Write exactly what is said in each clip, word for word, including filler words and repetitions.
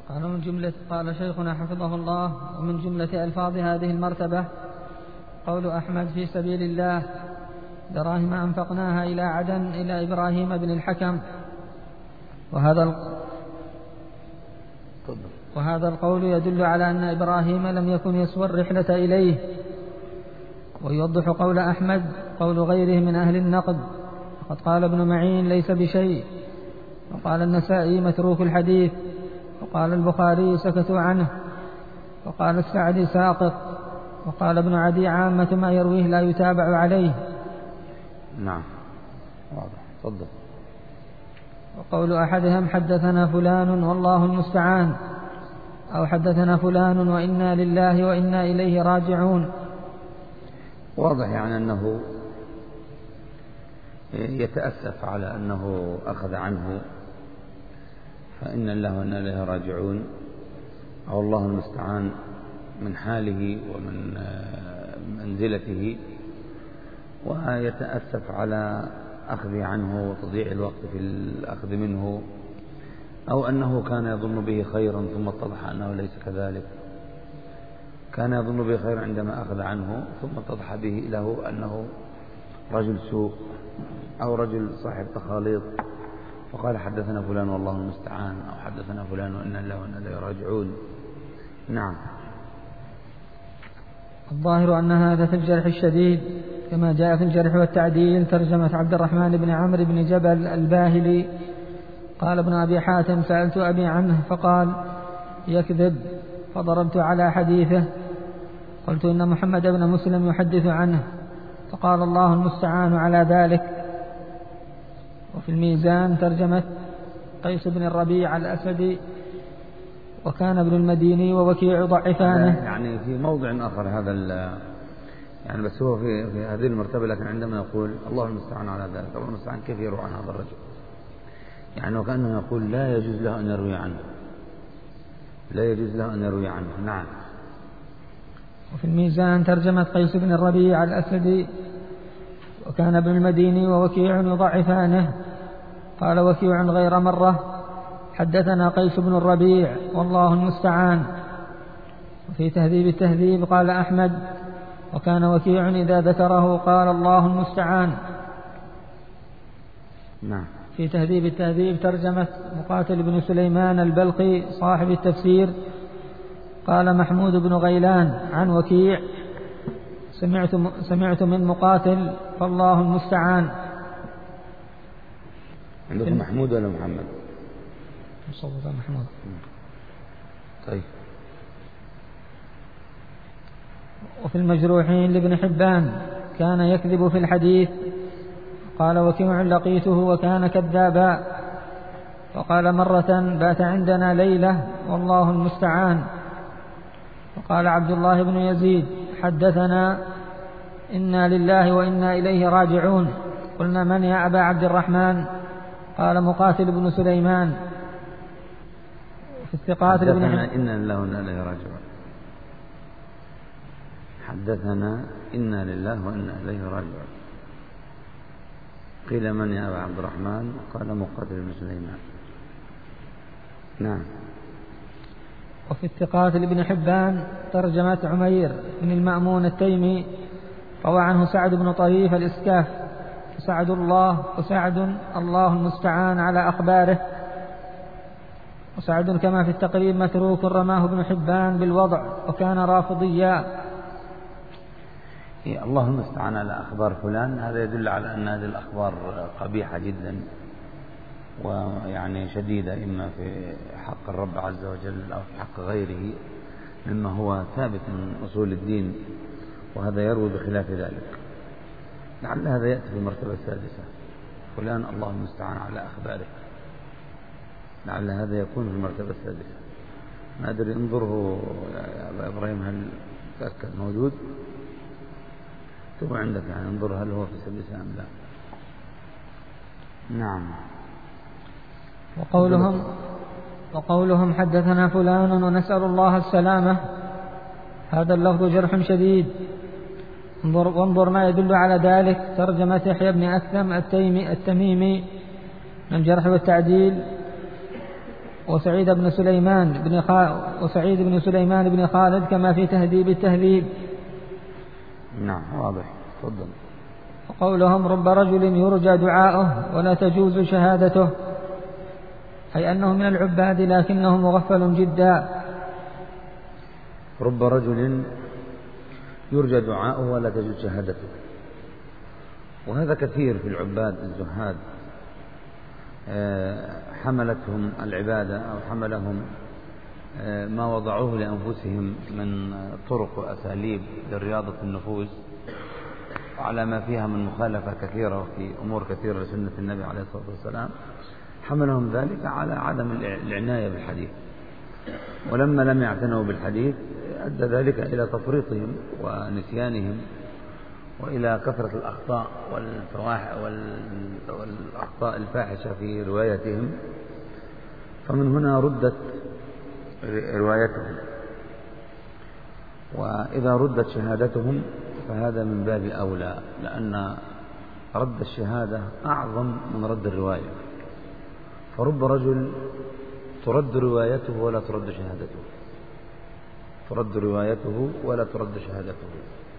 قال من جملة قال شيخنا حفظه الله: ومن جملة ألفاظ هذه المرتبة قول أحمد في سبيل الله دراهم أنفقناها إلى عدن إلى إبراهيم بن الحكم. وهذا وهذا القول يدل على أن إبراهيم لم يكن يسوى الرحلة إليه. ويوضح قول أحمد قول غيره من أهل النقد، وقد قال ابن معين ليس بشيء، وقال النسائي متروك الحديث، وقال البخاري سكتوا عنه، وقال السعدي ساقط، وقال ابن عدي عامة ما يرويه لا يتابع عليه. نعم واضح. تفضل. وقول أحدهم حدثنا فلان والله المستعان، أو حدثنا فلان وإنا لله وإنا إليه راجعون، واضح يعني أنه يتأسف على أنه أخذ عنه، فإن الله وإنا إليه راجعون، أو الله المستعان من حاله ومن منزلته، ويتأسف على أخذ عنه وتضييع الوقت في الأخذ منه، أو أنه كان يظن به خيرا ثم اتضح أنه ليس كذلك. كان يظن به خيرا عندما أخذ عنه ثم اتضح به له أنه رجل سوء أو رجل صاحب تخاليط، فقال حدثنا فلان والله المستعان، أو حدثنا فلان وإنا لله وإنا إليه راجعون. نعم. الظاهر أن هذا في الجرح الشديد، كما جاء في الجرح والتعديل ترجمة عبد الرحمن بن عمرو بن جبل الباهلي. قال ابن أبي حاتم: سألت أبي عنه فقال يكذب، فضربت على حديثه، قلت إن محمد بن مسلم يحدث عنه، فقال الله المستعان على ذلك. وفي الميزان ترجمة قيس بن الربيع الأسدي، وكان ابن المديني ووكيع ضعفانه. يعني في موضع آخر هذا يعني، بس هو في, في هذه المرتبة، لكن عندما يقول الله المستعان على ذلك، الله المستعان كيف يروي عن هذا الرجل؟ يعني وكأنه يقول لا يجوز له أن يروي عنه، لا يجوز له أن يروي عنه. نعم. وفي الميزان ترجمة قيس بن الربيع الأسدي، وكان ابن المديني ووكيع يضعفانه. قال وكيع غير مرة حدثنا قيس بن الربيع والله المستعان. وفي تهذيب التهذيب قال أحمد: وكان وكيع إذا ذكره قال الله المستعان. نعم. في تهذيب التهذيب ترجمة مقاتل بن سليمان البلقي صاحب التفسير، قال محمود بن غيلان عن وكيع: سمعت, سمعت من مقاتل فالله المستعان. عندكم محمود ولا محمد؟ مصوبة محمود. طيب. وفي المجروحين لابن حبان: كان يكذب في الحديث. قال وكيع: لقيته وكان كذابا. وقال مرة: بات عندنا ليلة والله المستعان. وقال عبد الله بن يزيد: حدثنا إنا لله وإنا إليه راجعون. قلنا: من يا أبا عبد الرحمن؟ قال مقاتل بن سليمان. في الثقات حدثنا إنا لله وإنا إليه راجعون. حدثنا إنا لله وإنا إليه راجعون. قيل: من يا أبا عبد الرحمن؟ قال مقاتل بن سليمان. نعم. وفي الثقات لابن حبان ترجمة عمير بن المأمون التيمي، روى عنه سعد بن طريف الإسكاف: سعد الله وسعد الله المستعان على أخباره. وسعد كما في التقريب متروك رماه ابن حبان بالوضع، وكان رافضيا. الله المستعان على أخبار فلان، هذا يدل على أن هذه الأخبار قبيحة جدا، ويعني شديدة، إما في حق الرب عز وجل أو في حق غيره مما هو ثابت من أصول الدين، وهذا يروي بخلاف ذلك. لعل هذا يأتي في المرتبة السادسة: فلان الله المستعان على أخباره. لعل هذا يكون في المرتبة السادسة. ما أدري، انظره يا أبا إبراهيم، هل تأكد موجود؟ تبع عندك يعني، انظر هل هو في السادسة أم لا. نعم. وقولهم وقولهم حدثنا فلان ونسأل الله السلامة، هذا اللفظ جرح شديد. وانظر ما يدل على ذلك: ترجمة يحيى بن أكثم التيمي التميمي من الجرح والتعديل، وسعيد بن سليمان بن خالد وسعيد بن سليمان بن خالد كما في تهذيب التهذيب. نعم واضح. تفضل. وقولهم رب رجل يرجى دعاؤه ولا تجوز شهادته، أي أنه من العباد لكنه مغفل جدا. رب رجل يرجى دعاؤه ولا تجوز شهادته، وهذا كثير في العباد الزهاد، حملتهم العبادة أو حملهم ما وضعوه لأنفسهم من طرق وأساليب لرياضة النفوس، وعلى ما فيها من مخالفة كثيرة وفي أمور كثيرة لسنة النبي عليه الصلاة والسلام، حملهم ذلك على عدم العناية بالحديث. ولما لم يعتنوا بالحديث أدى ذلك إلى تفريطهم ونسيانهم وإلى كثرة الأخطاء والأخطاء الفاحشة في روايتهم، فمن هنا ردت روايتهم. وإذا ردت شهادتهم فهذا من باب أولى، لأن رد الشهادة أعظم من رد الرواية. فرب رجل ترد روايته ولا ترد شهادته، ترد روايته ولا ترد شهادته.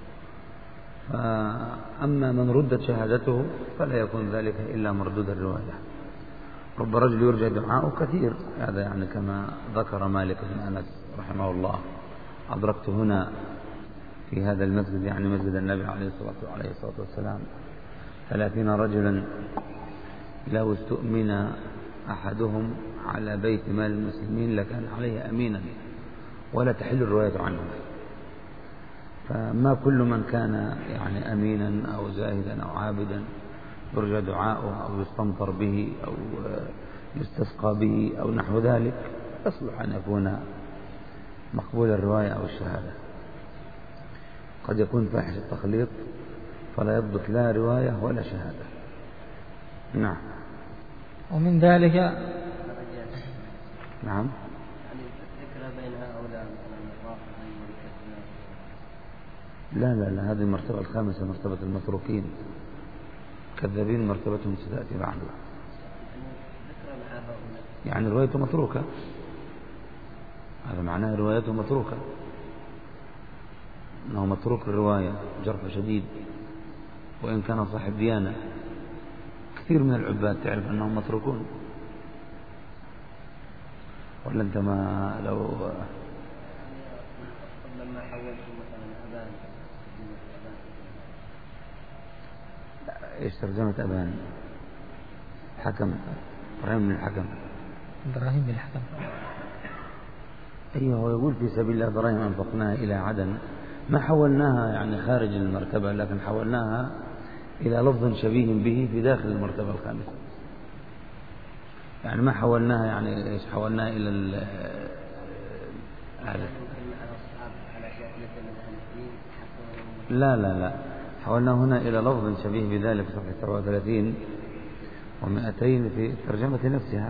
فأما من ردت شهادته فلا يكون ذلك إلا مردود الرواية. رب رجل يرجى دعاؤه كثير، هذا يعني كما ذكر مالك بن أنس رحمه الله. أدركت هنا في هذا المسجد، يعني مسجد النبي عليه الصلاة والسلام، ثلاثين رجلا لو استؤمن أحدهم على بيت مال المسلمين لكان عليه أمينا ولا تحل الرواية عنه. فما كل من كان يعني أمينا أو زاهدا أو عابدا يرجى دعاؤه أو يستمطر به أو يستسقى به أو نحو ذلك يصلح أن يكون مقبول الرواية أو الشهادة. قد يكون فاحش التخليط فلا يضبط لا رواية ولا شهادة. نعم. ومن ذلك نعم لا لا لا هذه المرتبة الخامسة، مرتبة المتروكين كذابين، مرتبتهم ستأتي بعده. يعني روايته متروكة، هذا معناه روايته متروكة، أنه متروك الرواية جرح شديد وإن كان صاحب ديانة. كثير من العباد تعرف أنهم متروكون، ولا أنت ما لو لما حولت مثلا أبان إيش ترجمة أبان؟ حكم إبراهيم بن الحكم. إبراهيم بن الحكم أيوه، هو يقول في سبيل الله دراهم أنفقناها إلى عدن، ما حولناها يعني خارج المرتبة، لكن حولناها إلى لفظ شبيه به في داخل المرتبة الخامسة. يعني ما حولناها يعني إيش حولناها إلى ال لا لا لا حولناه هنا إلى لفظ شبيه بذلك في صفحة سبعة وثلاثين ومئتين في الترجمة نفسها.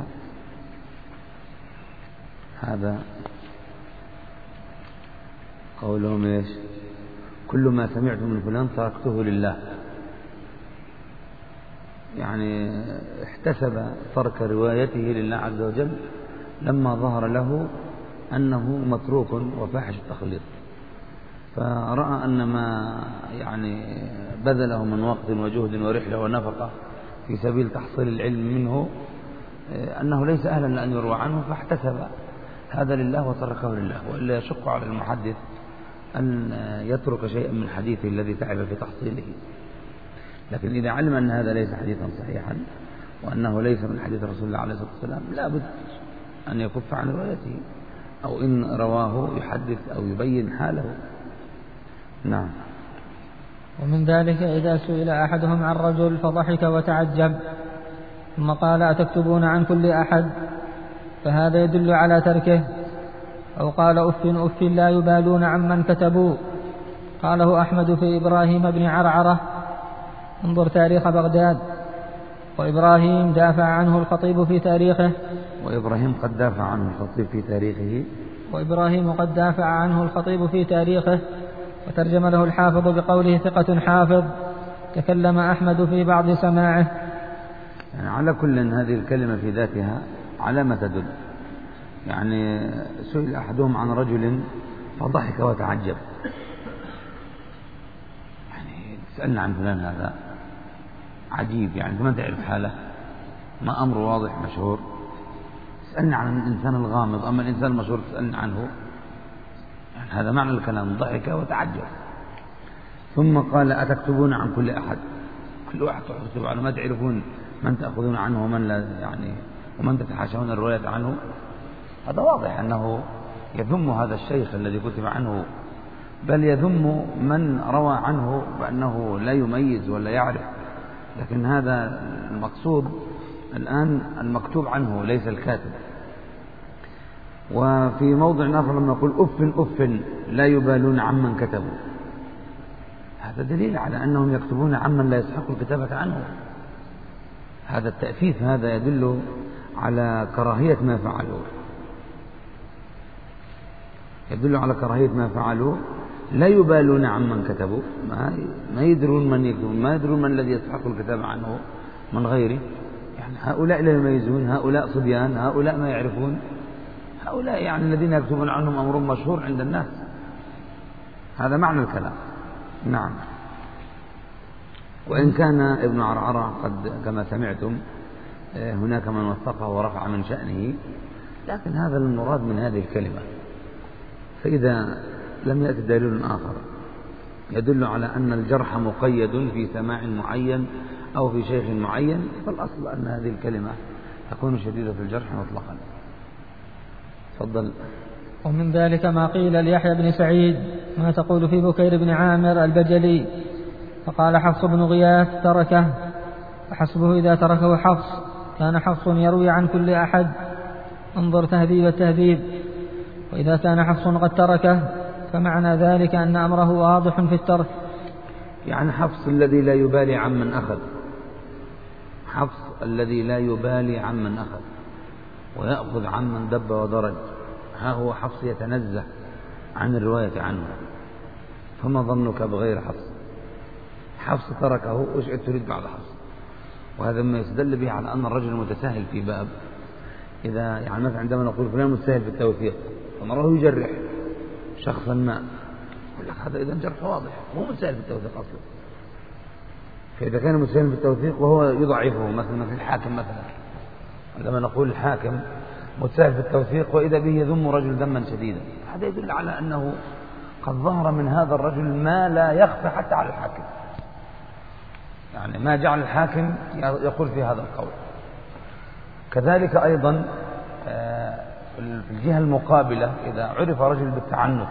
هذا قولهم إيش؟ كل ما سمعت من فلان تركته لله، يعني احتسب ترك روايته لله عز وجل لما ظهر له أنه متروك وفاحش التخليط، فرأى أن ما يعني بذله من وقت وجهد ورحلة ونفقة في سبيل تحصيل العلم منه أنه ليس أهلا لأن يروى عنه، فاحتسب هذا لله وتركه لله. وإلا يشق على المحدث أن يترك شيئا من حديثه الذي تعب في تحصيله. لكن إذا علم أن هذا ليس حديثا صحيحا وأنه ليس من حديث رسول الله عليه الصلاة والسلام لا بد أن يكف عن روايته، أو إن رواه يحدث أو يبين حاله. نعم. ومن ذلك إذا سئل أحدهم عن رجل فضحك وتعجب ثم قال أتكتبون عن كل أحد، فهذا يدل على تركه. أو قال أف أف لا يبالون عمن كتبوا. قاله أحمد في إبراهيم بن عرعرة، انظر تاريخ بغداد. وإبراهيم دافع عنه الخطيب في تاريخه وإبراهيم قد دافع عنه الخطيب في تاريخه وإبراهيم قد دافع عنه الخطيب في تاريخه وترجم له الحافظ بقوله ثقة حافظ. تكلم أحمد في بعض سماعه. يعني على كل هذه الكلمة في ذاتها على ما تدل. يعني سئل أحدهم عن رجل فضحك وتعجب، يعني تسألنا عن فلان هذا عجيب، يعني ما تعرف حاله، ما أمر واضح مشهور، تسألنا عن الإنسان الغامض، أما الإنسان المشهور تسألنا عنه، يعني هذا معنى الكلام، ضحك وتعجب. ثم قال أتكتبون عن كل أحد؟ كل واحد تكتب عنه، ما تعرفون من تأخذون عنه ومن لا، يعني ومن تتحاشون الرواية عنه؟ هذا واضح أنه يذم هذا الشيخ الذي كتب عنه، بل يذم من روى عنه بأنه لا يميز ولا يعرف. لكن هذا المقصود الآن المكتوب عنه ليس الكاتب. وفي موضع آخر لما يقول أف أف لا يبالون عمن كتبوا، هذا دليل على أنهم يكتبون عمن لا يستحق الكتابة عنه. هذا التأفيف هذا يدل على كراهية ما فعلوا، يدل على كراهية ما فعلوا. لا يبالون عمن كتبوا، ما يدرون من يكتبون، ما يدرون من الذي يستحق الكتابة عنه من غيره. يعني هؤلاء لا يميزون، هؤلاء صبيان، هؤلاء ما يعرفون، هؤلاء يعني الذين يكتبون عنهم أمر مشهور عند الناس. هذا معنى الكلام. نعم. وإن كان ابن عرعرة قد كما سمعتم هناك من وثقه ورفع من شأنه، لكن هذا المراد من هذه الكلمة. فإذا لم يأتي دليل آخر يدل على أن الجرح مقيد في سماع معين أو في شيخ معين، فالأصل أن هذه الكلمة تكون شديدة في الجرح مطلقا. تفضل. ومن ذلك ما قيل ليحيى بن سعيد ما تقول في بكير بن عامر البجلي، فقال حفص بن غياث تركه، فحسبه إذا تركه حفص، كان حفص يروي عن كل أحد، انظر تهذيب التهذيب. وإذا كان حفص قد تركه فمعنى ذلك أن أمره واضح في الترك. يعني حفص الذي لا يبالي عمن أخذ، حفص الذي لا يبالي عمن أخذ ويأخذ عمن دب ودرج، ها هو حفص يتنزه عن الرواية عنه، فما ظنك بغير حفص؟ حفص تركه، وش تريد بعد حفص؟ وهذا ما يستدل به على أن الرجل متساهل في باب، إذا يعني مثلا عندما نقول فلان متساهل في التوثيق فنراه يجرح شخصا ما، يقول لك هذا إذا جرح واضح، هو متساهل في التوثيق أصلا. فإذا كان متساهل في التوثيق وهو يضعفه، مثلا مثل الحاكم مثلا، عندما نقول الحاكم متساهل في التوثيق وإذا به يذم رجل ذما شديدا، هذا يدل على أنه قد ظهر من هذا الرجل ما لا يخفى حتى على الحاكم، يعني ما جعل الحاكم يقول في هذا القول. كذلك أيضا في الجهة المقابلة إذا عرف رجل بالتعنت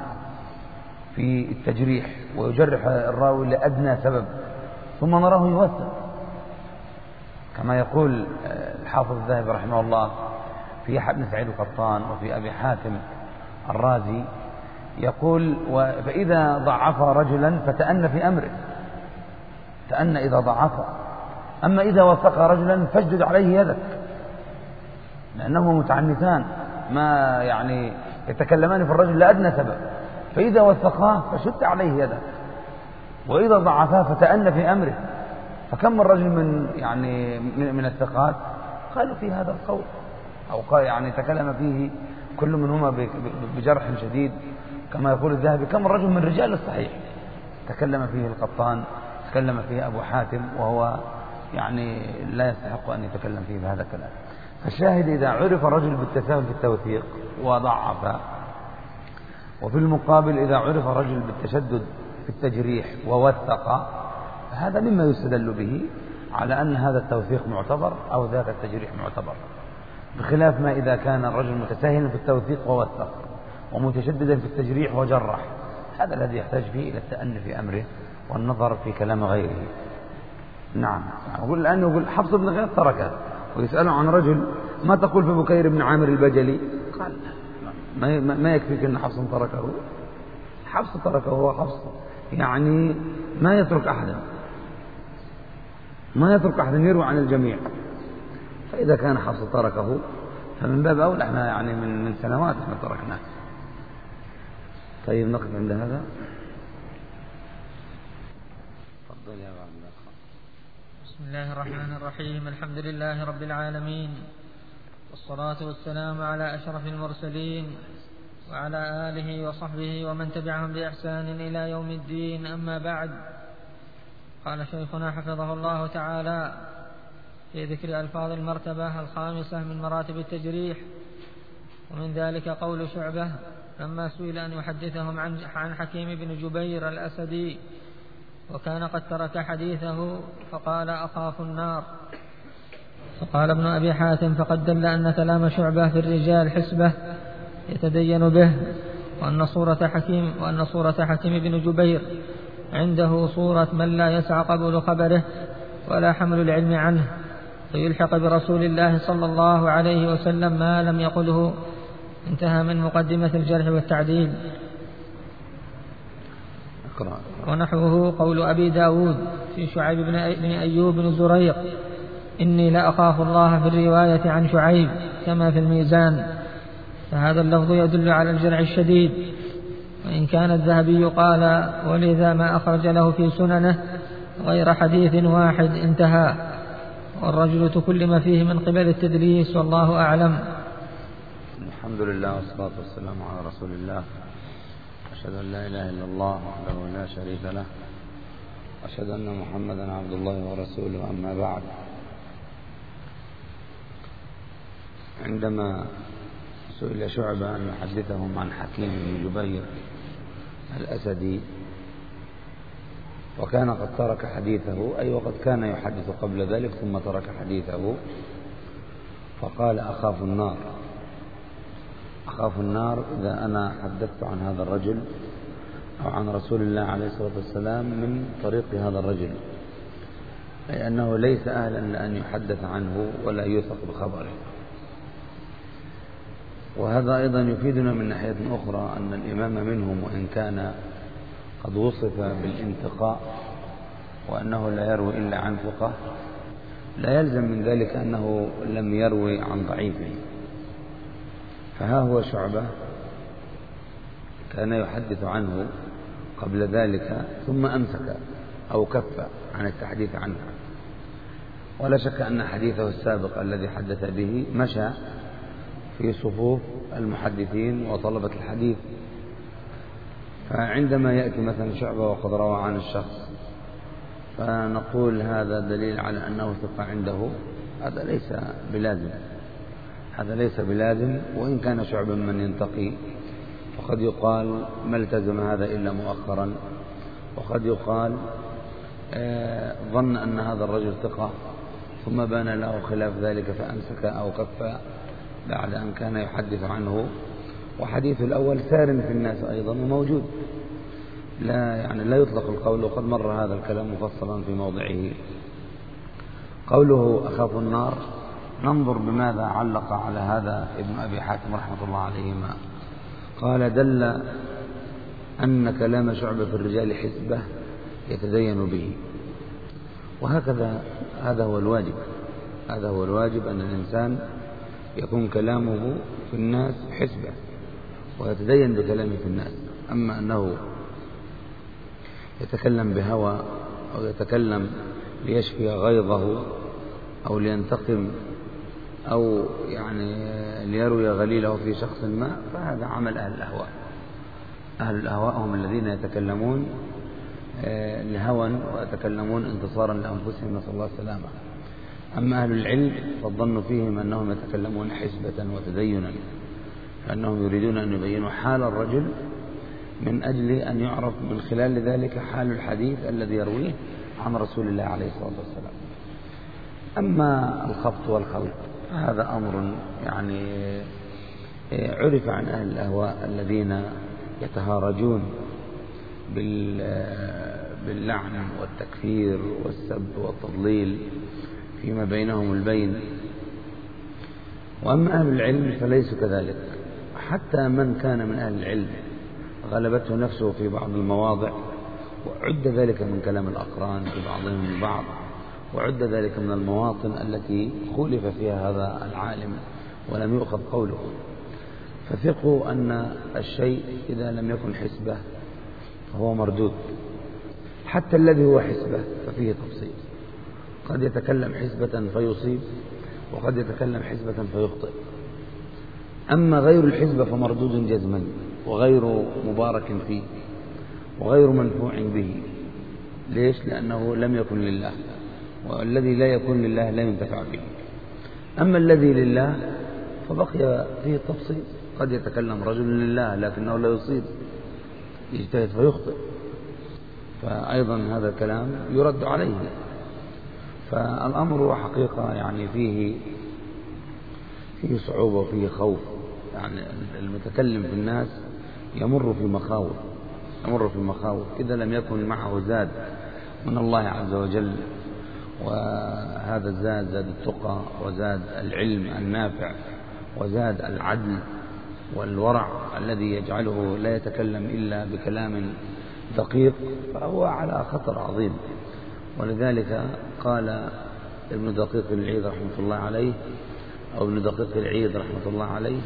في التجريح ويجرح الراوي لأدنى سبب ثم نراه يوثق، كما يقول الحافظ الذهبي رحمه الله في يحيى بن سعيد القطان وفي أبي حاتم الرازي، يقول فإذا ضعف رجلا فتأن في أمره، تأن إذا ضعف، أما إذا وثق رجلا فاشدد عليه يدك، لأنهما متعنتان ما يعني يتكلمان في الرجل لأدنى سبب، فإذا وثقاه فشد عليه يدك، وإذا ضعفاه فتأن في أمره. فكم من رجل من يعني من الثقات قالوا في هذا القول، أو قال يعني تكلم فيه كل منهما بجرح شديد، كما يقول الذهبي كم رجل من رجال الصحيح تكلم فيه القطان، تكلم فيه أبو حاتم، وهو يعني لا يستحق أن يتكلم فيه بهذا الكلام. فالشاهد إذا عرف رجل بالتساهل في التوثيق وضعف، وفي المقابل إذا عرف رجل بالتشدد في التجريح ووثق، هذا مما يستدل به على أن هذا التوثيق معتبر أو ذاك التجريح معتبر، بخلاف ما إذا كان الرجل متساهلا في التوثيق ووثق ومتشددا في التجريح وجرح، هذا الذي يحتاج فيه إلى التأني في أمره والنظر في كلام غيره. نعم. أقول الآن يقول حفص بن غياث تركه، ويسأله عن رجل ما تقول في بكير بن عامر البجلي؟ قال ما ما يكفيك أن حفص تركه، حفص تركه هو حفص يعني ما يترك أحدا، ما يترك أحدا، يروي عن الجميع. فإذا كان حفص تركه فمن باب أولى، احنا يعني من من سنوات احنا تركناه. طيب نقف عند هذا. تفضل يا عبد الله. بسم الله الرحمن الرحيم، الحمد لله رب العالمين، والصلاة والسلام على أشرف المرسلين وعلى آله وصحبه ومن تبعهم بإحسان إلى يوم الدين. أما بعد، قال شيخنا حفظه الله تعالى في ذكر ألفاظ المرتبة الخامسة من مراتب التجريح، ومن ذلك قول شعبة لما سئل أن يحدثهم عن حكيم بن جبير الأسدي وكان قد ترك حديثه فقال أخاف النار. فقال ابن أبي حاتم فقد دل أن كلام شعبة في الرجال حسبة يتدين به، وأن صورة حكيم, وأن صورة حكيم بن جبير عنده صورة من لا يسع قبول خبره ولا حمل العلم عنه، فيلحق برسول الله صلى الله عليه وسلم ما لم يقله. انتهى من مقدمة الجرح والتعديل. ونحوه قول أبي داود في شعيب بن أيوب بن زريق إني لأخاف الله في الرواية عن شعيب كما في الميزان، فهذا اللفظ يدل على الجرح الشديد، وإن كان الذهبي قال ولذا ما أخرج له في سننه غير حديث واحد. انتهى. والرجل تكلم فيه من قبل التدليس، والله أعلم. الحمد لله والصلاة والسلام على رسول الله. أشهد أن لا إله إلا الله وحده لا شريك له، أشهد أن محمدا عبد الله ورسوله. أما بعد، عندما سئل شعبة أن يحدثهم عن حكيم بن جبير الأسدي وكان قد ترك حديثه، أي وقد كان يحدث قبل ذلك ثم ترك حديثه، فقال أخاف النار. أخاف النار إذا أنا حدثت عن هذا الرجل أو عن رسول الله عليه الصلاة والسلام من طريق هذا الرجل، أي أنه ليس أهلا لأن يحدث عنه ولا يوثق بخبره. وهذا أيضا يفيدنا من ناحية أخرى أن الإمام منهم وإن كان قد وصف بالانتقاء وأنه لا يروي إلا عن ثقة، لا يلزم من ذلك أنه لم يروي عن ضعيفه. فها هو شعبة كان يحدث عنه قبل ذلك ثم أمسك أو كف عن التحديث عنه، ولا شك أن حديثه السابق الذي حدث به مشى في صفوف المحدثين وطلبة الحديث. فعندما يأتي مثلا شعبة وقد روى عن الشخص فنقول هذا دليل على أنه ثقة عنده، هذا ليس بلازم، هذا ليس بلازم. وإن كان شعبا من ينتقي فقد يقال ما التزم هذا إلا مؤخرا، وقد يقال آه ظن أن هذا الرجل ثقة ثم بان له خلاف ذلك فأمسك أو كف بعد أن كان يحدث عنه. وحديث الأول سار في الناس أيضا وموجود، لا يعني لا يطلق القول، وقد مر هذا الكلام مفصلا في موضعه. قوله أخاف النار، ننظر بماذا علق على هذا ابن أبي حاتم رحمة الله عليهما. قال دل أن كلام شعبة في الرجال حسبة يتدين به، وهكذا هذا هو الواجب، هذا هو الواجب أن الإنسان يكون كلامه في الناس حسبة ويتدين بكلامه في الناس. أما أنه يتكلم بهوى أو يتكلم ليشفي غيظه أو لينتقم أو يعني ليروي غليله في شخص ما، فهذا عمل أهل الأهواء. أهل الأهواء هم الذين يتكلمون لهوى ويتكلمون انتصارا لأنفسهم، نسأل الله السلامة. أما أهل العلم فالظن فيهم أنهم يتكلمون حسبة وتدينا، فأنهم يريدون أن يبينوا حال الرجل من أجل أن يعرف من خلال ذلك حال الحديث الذي يرويه عن رسول الله عليه الصلاة والسلام. أما الخبط والخلط هذا أمر يعني عرف عن أهل الأهواء الذين يتهارجون باللعن والتكفير والسب والتضليل فيما بينهم البين. وأما أهل العلم فليسوا كذلك، حتى من كان من أهل العلم غلبته نفسه في بعض المواضع وعد ذلك من كلام الأقران في بعضهم البعض، وعد ذلك من المواطن التي خولف فيها هذا العالم ولم يؤخذ قوله. فثقوا أن الشيء إذا لم يكن حسبة فهو مردود، حتى الذي هو حسبة ففيه تفصيل، قد يتكلم حسبة فيصيب وقد يتكلم حسبة فيخطئ. أما غير الحسبة فمردود جزما وغير مبارك فيه وغير منفوع به. ليش؟ لأنه لم يكن لله، والذي لا يكون لله لا ينتفع به. أما الذي لله فبقي فيه التفصيل، قد يتكلم رجل لله لكنه لا يصيب، يجتهد فيخطئ، فأيضا هذا الكلام يرد عليه. فالأمر حقيقة يعني فيه فيه صعوبة وفيه خوف. يعني المتكلم في الناس يمر في مخاوف يمر في مخاوف إذا لم يكن معه زاد من الله عز وجل، وهذا الزاد زاد التقى وزاد العلم النافع وزاد العدل والورع الذي يجعله لا يتكلم إلا بكلام دقيق، فهو على خطر عظيم. ولذلك قال ابن دقيق العيد رحمة الله عليه أو ابن دقيق العيد رحمة الله عليه: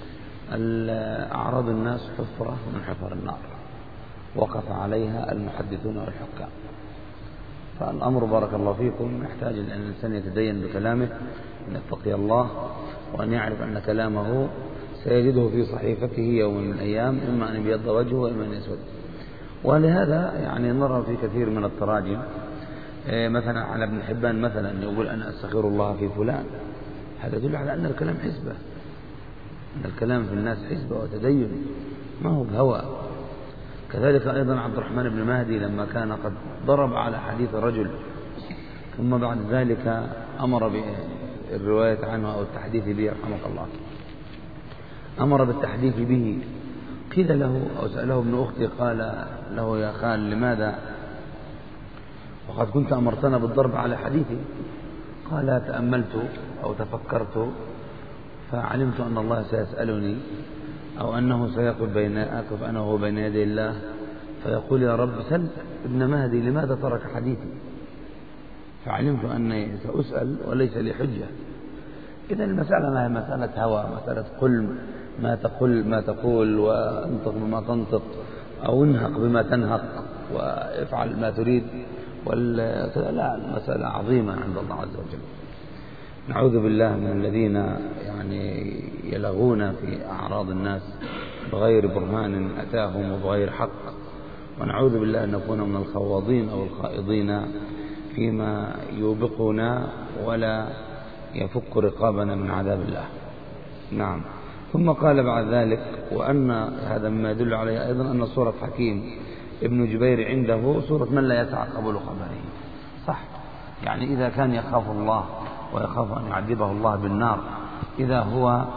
أعراض الناس حفرة من حفر النار وقف عليها المحدثون والحكام. فالأمر بارك الله فيكم يحتاج أن الإنسان يتدين بكلامه، أن يتقي الله، وأن يعرف أن كلامه سيجده في صحيفته يوم من الأيام، إما أن يبيض وجهه وإما أن يسود. ولهذا يعني نرى في كثير من التراجم مثلا على ابن حبان مثلا يقول: أنا أستغفر الله في فلان. هذا يدل على أن الكلام حسبة، أن الكلام في الناس حسبة وتدين، ما هو بهوى. كذلك أيضا عبد الرحمن بن مهدي لما كان قد ضرب على حديث رجل ثم بعد ذلك أمر بالرواية عنه أو التحديث به رحمه الله، أمر بالتحديث به، قيل له أو سأله ابن أختي قال له: يا خال لماذا وقد كنت أمرتنا بالضرب على حديثي؟ قال: تأملت أو تفكرت فعلمت أن الله سيسألني أو أنه سيقف بين أقف أنا وهو بين يدي الله فيقول: يا رب سل ابن مهدي لماذا ترك حديثي؟ فعلمت أني سأسأل وليس لي حجة. إذن المسألة ما هي مسألة هوى، مسألة قل ما تقول ما تقول وانطق بما تنطق أو انهق بما تنهق وافعل ما تريد، لا، المسألة عظيمة عند الله عز وجل. نعوذ بالله من الذين يعني يلغون في أعراض الناس بغير برهان أتاهم وبغير حق، ونعوذ بالله أن نكون من الخواضين أو الخائضين فيما يوبقنا ولا يفك رقابنا من عذاب الله. نعم. ثم قال بعد ذلك: وأن هذا مما يدل عليه أيضا أن صورة حكيم ابن جبير عنده صورة من لا يسع قبول خبره. صح، يعني إذا كان يخاف الله ويخاف أن يعذبه الله بالنار إذا هو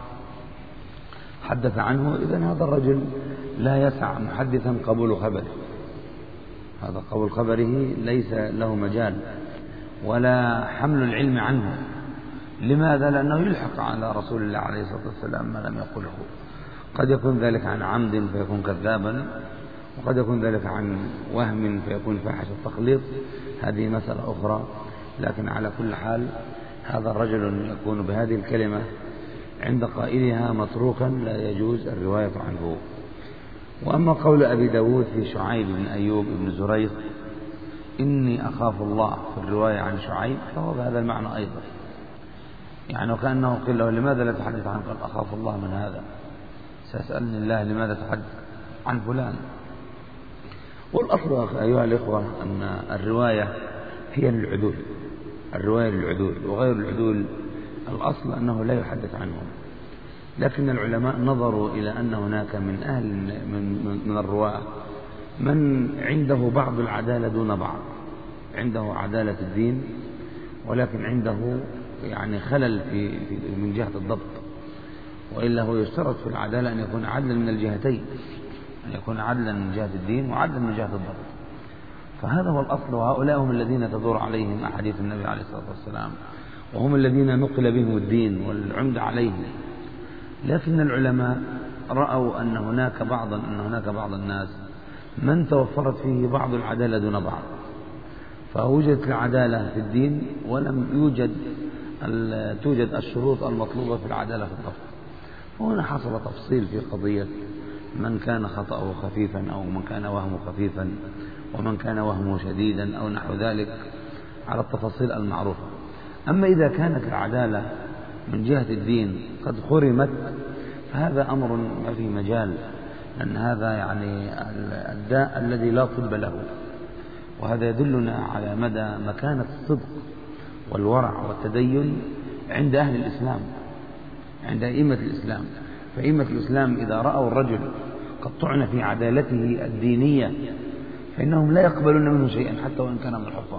حدث عنه، إذن هذا الرجل لا يسع محدثا قبول خبره، هذا قبول خبره ليس له مجال ولا حمل العلم عنه. لماذا؟ لأنه يلحق على رسول الله عليه الصلاة والسلام ما لم يقله. قد يكون ذلك عن عمد فيكون كذابا، وقد يكون ذلك عن وهم فيكون فاحش التخليط، هذه مسألة أخرى. لكن على كل حال هذا الرجل يكون بهذه الكلمة عند قائلها متروكا لا يجوز الرواية عنه. وأما قول أبي داود في شعيب بن أيوب بن زريق: إني أخاف الله في الرواية عن شعيب، فهو بهذا المعنى أيضا، يعني وكأنه قيل له: لماذا لا تحدث عن قال أخاف الله من هذا؟ سأسألني الله لماذا تحدث عن فلان؟ والأصل أيها الإخوة أن الرواية هي للعدول، الرواية للعدول، وغير العدول الأصل أنه لا يحدث عنهم. لكن العلماء نظروا إلى أن هناك من أهل من, من الرواة من عنده بعض العدالة دون بعض، عنده عدالة الدين ولكن عنده يعني خلل في, في من جهة الضبط، وإلا هو يشترط في العدالة أن يكون عدلا من الجهتين، أن يكون عدلا من جهة الدين وعدلا من جهة الضبط. فهذا هو الأصل، وهؤلاء هم الذين تدور عليهم أحاديث النبي عليه الصلاة والسلام، وهم الذين نقل بهم الدين والعمد عليهم. لكن العلماء رأوا أن هناك بعض أن هناك بعض الناس من توفرت فيه بعض العدالة دون بعض، فوجدت العدالة في الدين ولم يوجد توجد الشروط المطلوبة في العدالة في الضبط. وهنا حصل تفصيل في قضية من كان خطأه خفيفا أو من كان وهمه خفيفا ومن كان وهمه شديدا أو نحو ذلك، على التفاصيل المعروفة. أما إذا كانت العدالة من جهة الدين قد خرمت فهذا أمر ما فيه مجال، لأن هذا يعني الداء الذي لا طب له. وهذا يدلنا على مدى مكانة الصدق والورع والتدين عند أهل الإسلام، عند أئمة الإسلام. فأئمة الإسلام إذا رأوا الرجل قد طعن في عدالته الدينية فإنهم لا يقبلون منه شيئا حتى وإن كان من الحفاظ.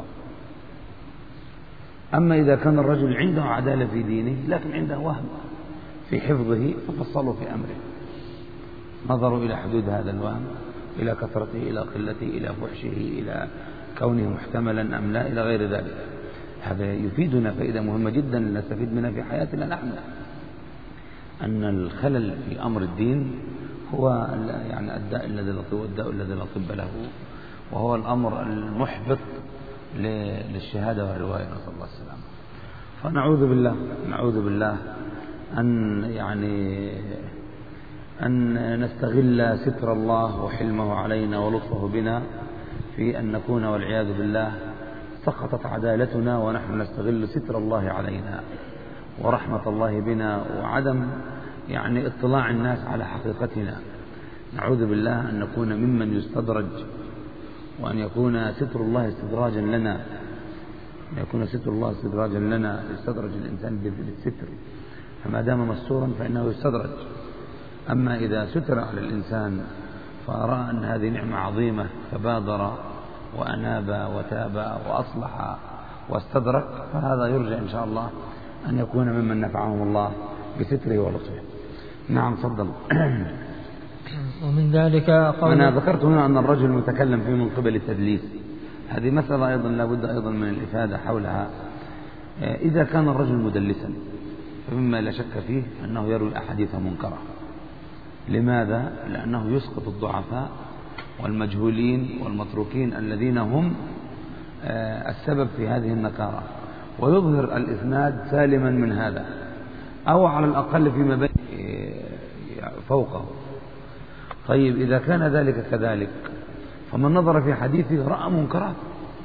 أما إذا كان الرجل عنده عدالة في دينه لكن عنده وهم في حفظه ففصلوا في أمره، نظروا إلى حدود هذا الوهم، إلى كثرته، إلى قلته، إلى فحشه، إلى كونه محتملا أم لا، إلى غير ذلك. هذا يفيدنا فائدة مهمة جدا نستفيد منها في حياتنا نحن، أن الخلل في أمر الدين هو يعني الداء الذي الداء الذي لا طب له، وهو الأمر المحبط للشهادة والرواية، نسأل الله السلامة. فنعوذ بالله نعوذ بالله أن يعني أن نستغل ستر الله وحلمه علينا ولطفه بنا في أن نكون والعياذ بالله سقطت عدالتنا ونحن نستغل ستر الله علينا ورحمة الله بنا وعدم يعني اطلاع الناس على حقيقتنا. نعوذ بالله أن نكون ممن يستدرج، وأن يكون ستر الله استدراجا لنا، أن يكون ستر الله استدراجا لنا، يستدرج الإنسان بالستر، فما دام مستورا فإنه يستدرج. أما إذا ستر على الإنسان فرأى أن هذه نعمة عظيمة فبادر وأناب وتاب وأصلح واستدرك، فهذا يرجى إن شاء الله أن يكون ممن نفعهم الله بستره ولطفه. نعم تفضل. ومن ذلك قول أنا ذكرت هنا أن الرجل متكلم فيه من قبل التدليس، هذه مسألة أيضا لا بد أيضا من الإفادة حولها. إذا كان الرجل مدلسا فمما لا شك فيه أنه يروي الأحاديث منكرة. لماذا؟ لأنه يسقط الضعفاء والمجهولين والمتروكين الذين هم السبب في هذه النكارة، ويظهر الإسناد سالما من هذا أو على الأقل فيما بين فوقه. طيب إذا كان ذلك كذلك فمن نظر في حديثه رأى منكرات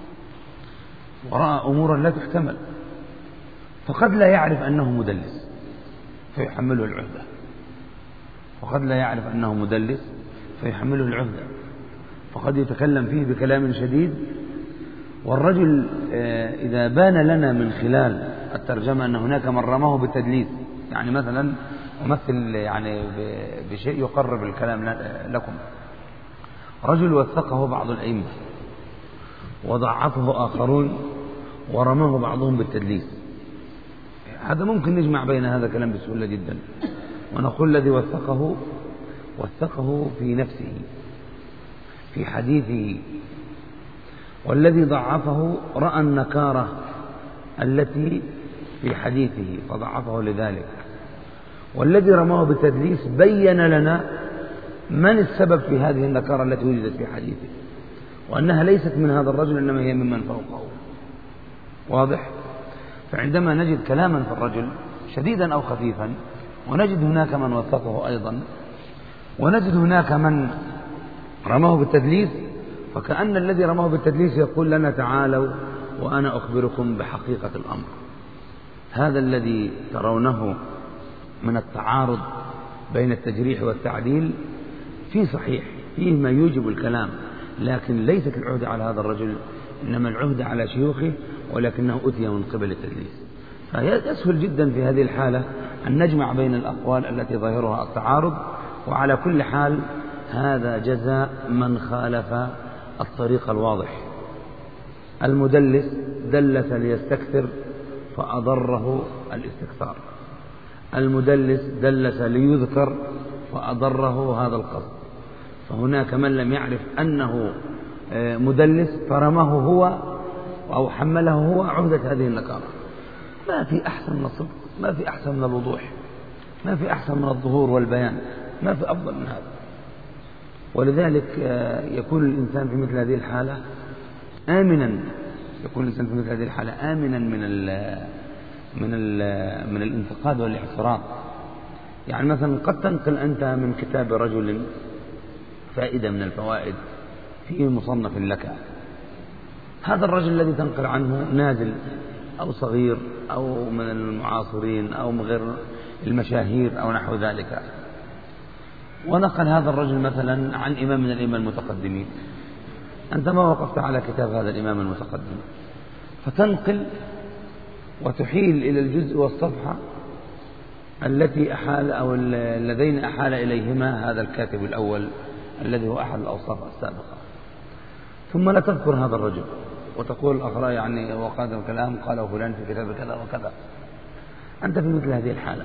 ورأى أمورا لا تحتمل، فقد لا يعرف أنه مدلس فيحمله العهدة، وقد لا يعرف أنه مدلس فيحمله العهدة، فقد يتكلم فيه بكلام شديد. والرجل إذا بان لنا من خلال الترجمة أن هناك من رماه بالتدليس، يعني مثلا أمثل يعني بشيء يقرب الكلام لكم، رجل وثقه بعض الأئمة وضعفه آخرون ورماه بعضهم بالتدليس، هذا ممكن نجمع بين هذا الكلام بسهولة جدا ونقول الذي وثقه وثقه في نفسه في حديثه، والذي ضعفه رأى النكارة التي في حديثه فضعفه لذلك، والذي رماه بالتدليس بين لنا من السبب في هذه النكارة التي وجدت في حديثه، وأنها ليست من هذا الرجل إنما هي ممن فوقه. واضح؟ فعندما نجد كلاما في الرجل شديدا أو خفيفا ونجد هناك من وثقه أيضا ونجد هناك من رماه بالتدليس، فكأن الذي رماه بالتدليس يقول لنا تعالوا وأنا أخبركم بحقيقة الأمر. هذا الذي ترونه من التعارض بين التجريح والتعديل فيه صحيح، فيه ما يوجب الكلام، لكن ليست العهدة على هذا الرجل، إنما العهدة على شيوخه، ولكنه أتي من قبل التدليس. فيسهل جدا في هذه الحالة أن نجمع بين الأقوال التي ظاهرها التعارض. وعلى كل حال هذا جزاء من خالف الطريق الواضح. المدلس دلس ليستكثر فأضره الاستكثار، المدلس دلس ليذكر فأضره هذا القصد. فهناك من لم يعرف أنه مدلس فرماه هو أو حمله هو عهدة هذه النكارة. ما في أحسن من الصدق، ما في أحسن من الوضوح، ما في أحسن من الظهور والبيان، ما في أفضل من هذا. ولذلك يكون الإنسان في مثل هذه الحالة آمنا، يكون الإنسان في مثل هذه الحالة آمنا من ال من ال من الانتقاد والاعتراض. يعني مثلا قد تنقل أنت من كتاب رجل فائدة من الفوائد في مصنف لك، هذا الرجل الذي تنقل عنه نازل أو صغير أو من المعاصرين أو من غير المشاهير أو نحو ذلك. ونقل هذا الرجل مثلا عن إمام من الإمام المتقدمين، أنت ما وقفت على كتاب هذا الإمام المتقدم، فتنقل وتحيل إلى الجزء والصفحة التي أحال أو اللذين أحال إليهما هذا الكاتب الأول الذي هو أحد الأوصاف السابقة، ثم لا تذكر هذا الرجل وتقول أخرى يعني وقال الكلام قاله فلان في كتاب كذا وكذا. أنت في مثل هذه الحالة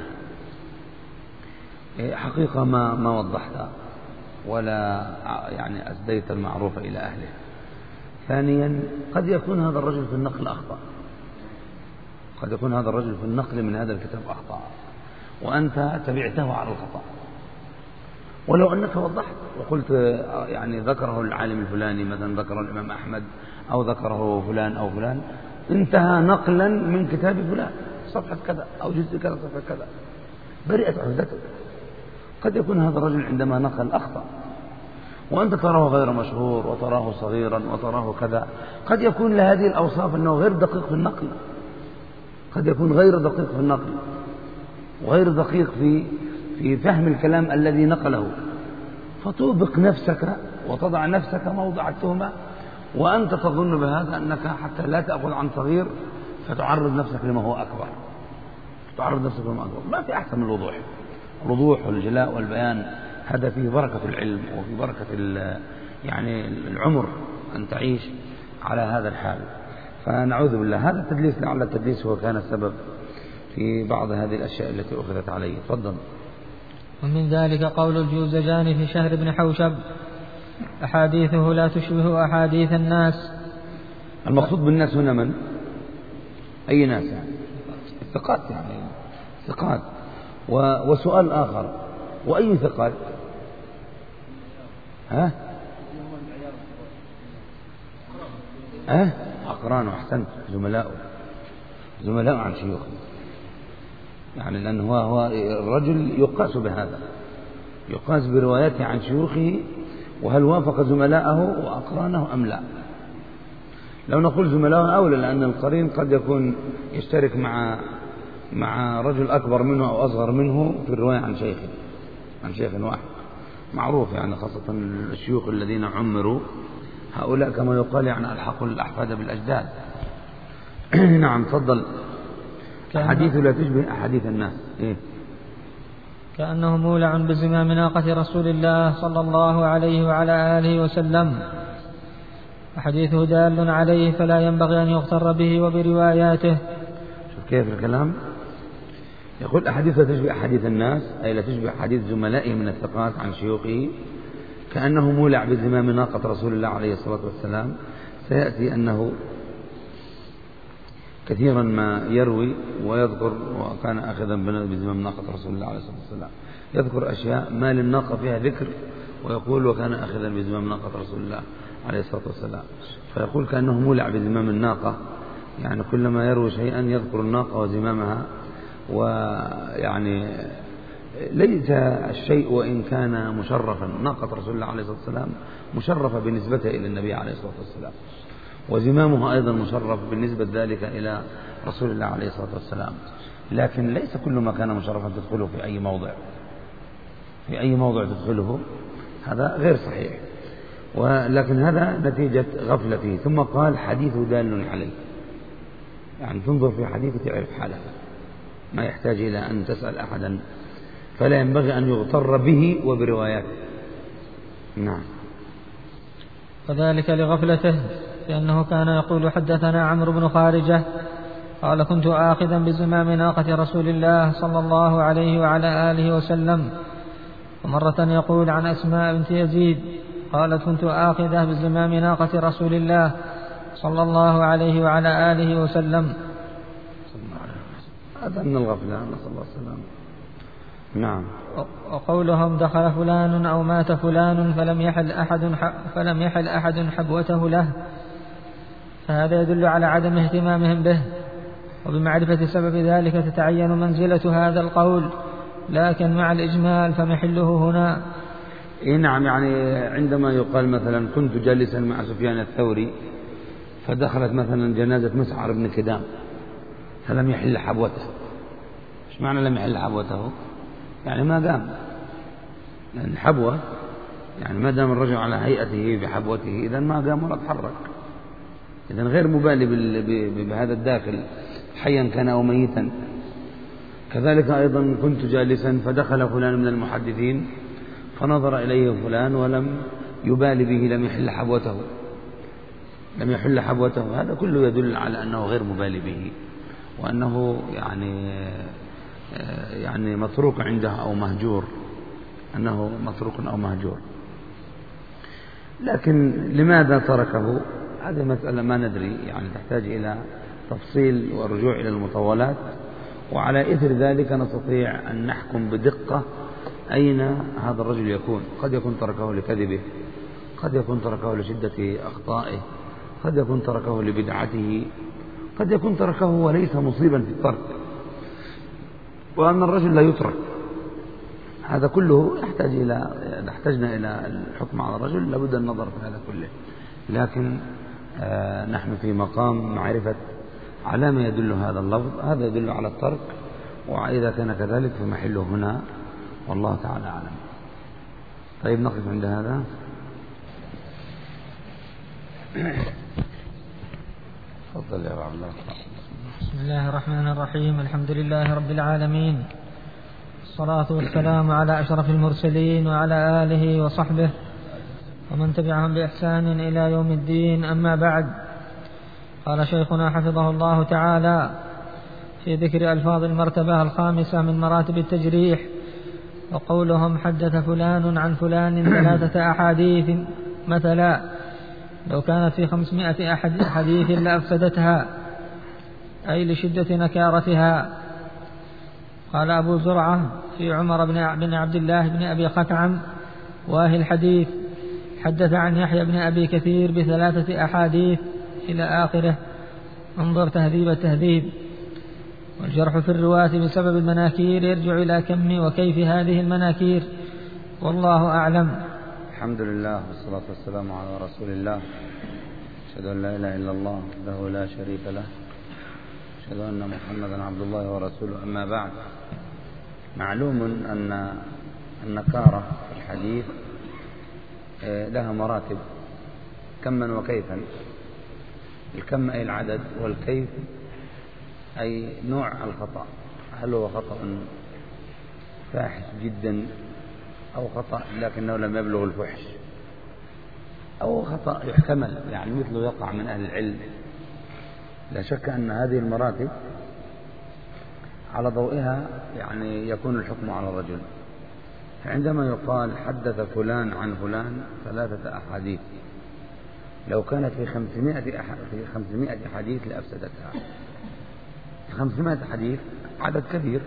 حقيقة ما ما وضحتها ولا يعني أسديت المعروف إلى أهله. ثانيا قد يكون هذا الرجل في النقل أخطأ، قد يكون هذا الرجل في النقل من هذا الكتاب أخطأ وأنت تبعته على الخطأ، ولو أنك وضحت وقلت يعني ذكره العالم الفلاني مثلا، ذكره الإمام أحمد أو ذكره فلان أو فلان، انتهى نقلا من كتاب فلان صفحة كذا أو جزء كذا صفحة كذا، برئت عهدته. قد يكون هذا الرجل عندما نقل أخطأ وأنت تراه غير مشهور وتراه صغيرا وتراه كذا، قد يكون لهذه الأوصاف أنه غير دقيق في النقل، قد يكون غير دقيق في النقل وغير دقيق في في فهم الكلام الذي نقله، فتوبق نفسك وتضع نفسك موضع التهمة وأنت تظن بهذا أنك حتى لا تأخذ عن صغير فتعرض نفسك لما هو أكبر، تعرض نفسك لما أكبر. ما في أحسن من الوضوح، الوضوح والجلاء والبيان، هذا فيه بركة العلم وفي بركة يعني العمر أن تعيش على هذا الحال. فنعوذ بالله هذا التدليس، لعل التدليس هو كان السبب في بعض هذه الأشياء التي أخذت عليه. تفضل. ومن ذلك قول الجوزجاني في شهر بن حوشب: أحاديثه لا تشبه أحاديث الناس. المقصود بالناس هنا من؟ أي ناس يعني؟ الثقات يعني، ثقات. وسؤال آخر، وأي ثقات؟ ها؟ ها؟ أقران، أحسنت، زملاء زملاء عن شيوخ، يعني لأنه هو, هو الرجل يقاس بهذا، يقاس برواياته عن شيوخه وهل وافق زملاءه وأقرانه أم لا. لو نقول زملاءه أولى، لأن القرين قد يكون يشترك مع مع رجل أكبر منه أو أصغر منه في الرواية عن شيخ عن شيخ واحد معروف، يعني خاصة الشيوخ الذين عمروا هؤلاء كما يقال يعني ألحقوا الأحفاد بالأجداد. نعم تفضل. حديث لا تشبه أحاديث الناس. إيه؟ كأنه مولع بزمام ناقة رسول الله صلى الله عليه وعلى آله وسلم، حديثه دال عليه فلا ينبغي أن يغتر به وبرواياته. شوف كيف الكلام، يقول أحاديث لا تشبه أحاديث الناس، أي لا تشبه حديث زملائه من الثقات عن شيوخه، كأنه مولع بزمام ناقة رسول الله عليه الصلاة والسلام. سيأتي أنه كثيرا ما يروي ويذكر وكان أخذا بزمام ناقة رسول الله عليه الصلاة والسلام، يذكر أشياء ما للناقة فيها ذكر ويقول وكان أخذا بزمام ناقة رسول الله عليه الصلاة والسلام. فيقول كأنه مولع بزمام الناقة، يعني كلما يروي شيئا يذكر الناقة وزمامها. ويعني ليس الشيء وإن كان مشرفا، ناقة رسول الله عليه الصلاة والسلام مشرفة بالنسبة إلى النبي عليه الصلاة والسلام، وزمامه أيضا مشرف بالنسبة ذلك إلى رسول الله عليه الصلاة والسلام، لكن ليس كل ما كان مشرفا تدخله في أي موضع، في أي موضع تدخله، هذا غير صحيح. ولكن هذا نتيجة غفلته. ثم قال حديث دال عليه، يعني تنظر في حديثه تعرف حاله، ما يحتاج إلى أن تسأل أحدا، فلا ينبغي أن يغتر به وبرواياته. نعم. وذلك لغفلته، لأنه كان يقول حدثنا عمرو بن خارجة قال كنت آخذا بزمام ناقة رسول الله صلى الله عليه وعلى آله وسلم. ومرة يقول عن أسماء بنت يزيد قالت كنت آخذة بزمام ناقة رسول الله صلى الله عليه وعلى آله وسلم. هذا من الغفلة، نسأل الله السلامة. نعم. وقولهم دخل فلان أو مات فلان فلم يحل أحد فلم يحل أحد حبوته له، فهذا يدل على عدم اهتمامهم به، وبمعرفة سبب ذلك تتعين منزلة هذا القول، لكن مع الإجمال فمحله هنا. إيه نعم، يعني عندما يقال مثلا كنت جالسا مع سفيان الثوري فدخلت مثلا جنازة مسعر بن كدام، فلم يحل حبوته. إيش معنى لم يحل حبوته؟ يعني ما قام، لأن الحبوة يعني ما دام الرجل على هيئته بحبوته إذن ما قام ولا تحرك، إذن غير مبالي بهذا الداخل حيا كان أو ميتا. كذلك أيضا كنت جالسا فدخل فلان من المحدثين فنظر إليه فلان ولم يبالي به، لم يحل حبوته، لم يحل حبوته. هذا كله يدل على أنه غير مبالي به، وأنه يعني يعني متروك عنده أو مهجور، أنه متروك أو مهجور. لكن لماذا تركه؟ هذه مسألة ما ندري، يعني تحتاج إلى تفصيل ورجوع إلى المطولات، وعلى إثر ذلك نستطيع أن نحكم بدقة أين هذا الرجل يكون. قد يكون تركه لكذبه، قد يكون تركه لشدة أخطائه، قد يكون تركه لبدعته، قد يكون تركه وليس مصيبا في الترك، وأن الرجل لا يترك. هذا كله يحتاج إلى إذا احتجنا إلى الحكم على الرجل لابد النظر في هذا كله. لكن آه نحن في مقام معرفة على ما يدل هذا اللفظ، هذا يدل على الترك، وإذا كان كذلك فمحله هنا، والله تعالى أعلم. طيب نقف عند هذا. تفضل يا عبد الله. بسم الله الرحمن الرحيم. الحمد لله رب العالمين، الصلاة والسلام على أشرف المرسلين وعلى آله وصحبه ومن تبعهم بإحسان إلى يوم الدين. أما بعد، قال شيخنا حفظه الله تعالى في ذكر ألفاظ المرتبة الخامسة من مراتب التجريح: وقولهم حدث فلان عن فلان ثلاثة أحاديث مثلا لو كانت في خمسمائة حديث لأفسدتها، أي لشدة نكارتها. قال أبو زرعة في عمر بن عبد الله بن أبي خثعم واهي الحديث: حدث عن يحيى بن أبي كثير بثلاثة أحاديث إلى آخره. انظر تهذيب التهذيب. والجرح في الرواة بسبب المناكير يرجع إلى كم وكيف هذه المناكير، والله أعلم. الحمد لله والصلاة والسلام على رسول الله. أشهد أن لا إله إلا الله وحده لا شريك له، أشهد أن محمدا عبد الله ورسوله. أما بعد، معلوم أن النكارة في الحديث لها مراتب كما وكيفا. الكم أي العدد، والكيف أي نوع الخطأ، هل هو خطأ فاحش جدا أو خطأ لكنه لم يبلغ الفحش، أو خطأ يحتمل يعني مثله يقع من أهل العلم. لا شك أن هذه المراتب على ضوئها يعني يكون الحكم على الرجل. عندما يقال حدث فلان عن فلان ثلاثة أحاديث لو كانت في خمسمائة في خمسمائة حديث لأفسدتها. خمسمائة حديث عدد كبير،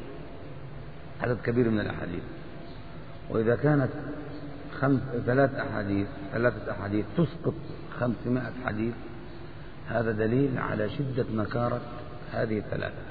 عدد كبير من الأحاديث. وإذا كانت خمس ثلاث أحاديث ثلاثة أحاديث تسقط خمسمائة حديث، هذا دليل على شدة نكارة هذه الثلاثة،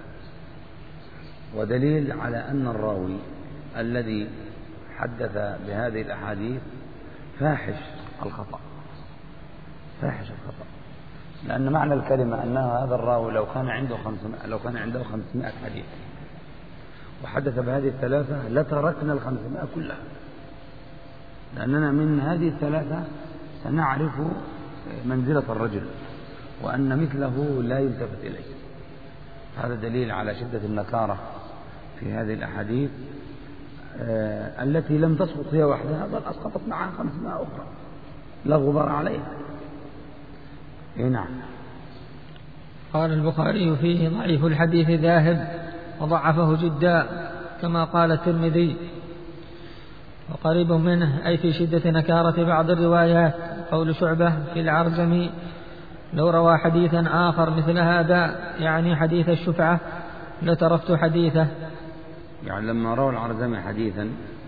ودليل على أن الراوي الذي حدث بهذه الأحاديث فاحش الخطأ، فاحش الخطأ. لأن معنى الكلمة أن هذا الراوي لو كان عنده خمسمائة لو كان عنده خمسمائة حديث وحدث بهذه الثلاثة لتركنا الخمسمائة كلها، لأننا من هذه الثلاثة سنعرف منزلة الرجل وأن مثله لا يلتفت إليه. هذا دليل على شدة النكارة في هذه الأحاديث آه التي لم تسقط هي وحدها، بل أسقطت معها خمسمائة أخرى لا غبار عليها. إيه نعم. قال البخاري فيه: ضعيف الحديث ذاهب، وضعفه جدا كما قال الترمذي. وقريب منه أي في شدة نكارة بعض الروايات. قول شعبة في العرزمي: لو روى حديثا آخر مثل هذا، يعني حديث الشفعة، لتركت حديثه. يعني لما روى العرزمي حديثا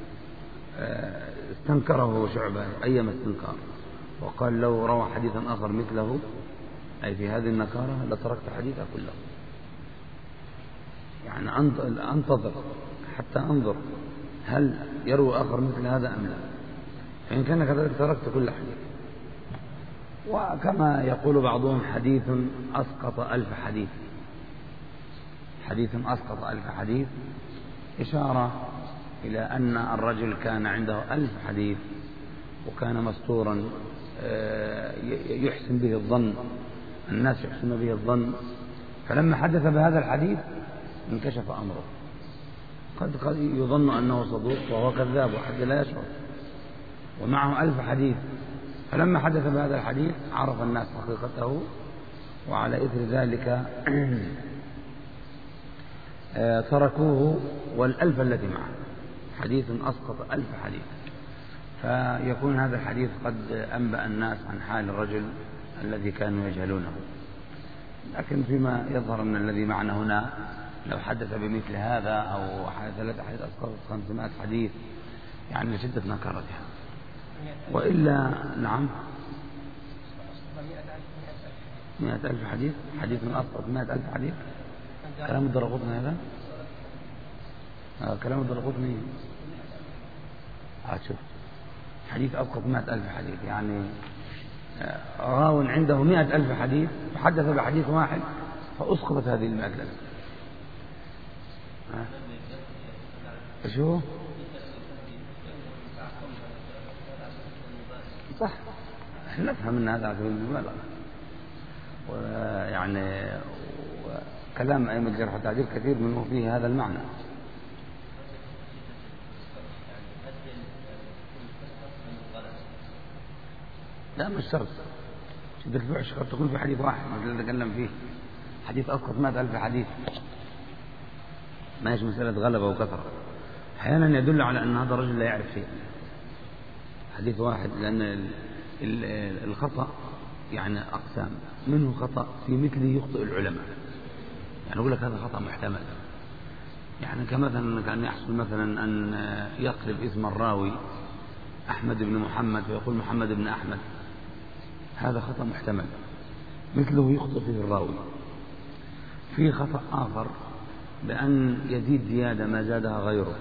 استنكره شعبة أيما استنكار، وقال لو روى حديثا آخر مثله أي في هذه النكارة لتركت حديثه كله. يعني أنتظر حتى أنظر هل يروي آخر مثل هذا أم لا، فإن كان كذلك تركت كل حديث. وكما يقول بعضهم: حديث أسقط ألف حديث. حديث أسقط ألف حديث إشارة إلى أن الرجل كان عنده ألف حديث وكان مستورا يحسن به الظن، الناس يحسن به الظن، فلما حدث بهذا الحديث انكشف أمره. قد قد يظن أنه صدوق وهو كذاب وحد لا يشعر، ومعه ألف حديث، فلما حدث بهذا الحديث عرف الناس حقيقته، وعلى إثر ذلك تركوه والألف التي معه. حديث أسقط ألف حديث، فيكون هذا الحديث قد أنبأ الناس عن حال الرجل الذي كانوا يجهلونه. لكن فيما يظهر من الذي معنا هنا، لو حدث بمثل هذا أو ثلاث حديث أسقطت خمسمائة حديث يعني لشدة نكارتها، وإلا نعم مئة ألف حديث، حديث من أسقط مئة ألف حديث. كلام الدرقطني هذا آه كلام الدرقطني هتشوف حديث أسقط مئة ألف حديث، يعني راو عنده مئة ألف حديث فحدث بحديث واحد فأسقطت هذه المئة ألف. شو صح، احنا نفهم ان هذا على سبيل المبالغة، ويعني كلام أئمة الجرح والتعديل كثير منه فيه هذا المعنى. لا مش شرط شدة الفحش، قد تكون في حديث واحد مثل نتكلم فيه حديث أسقط مئة ألف حديث، ما هيش مسألة غلبة وكثرة. أحيانا يدل على أن هذا الرجل لا يعرف شيء، حديث واحد، لأن الخطأ يعني أقسام، منه خطأ في مثله يخطئ العلماء، يعني أقول لك هذا خطأ محتمل، يعني كمثلا كان يحصل مثلا أن يقلب اسم الراوي أحمد بن محمد فيقول محمد بن أحمد، هذا خطأ محتمل مثله يخطئ فيه الراوي. في خطأ آخر بأن يزيد زيادة ما زادها غيره،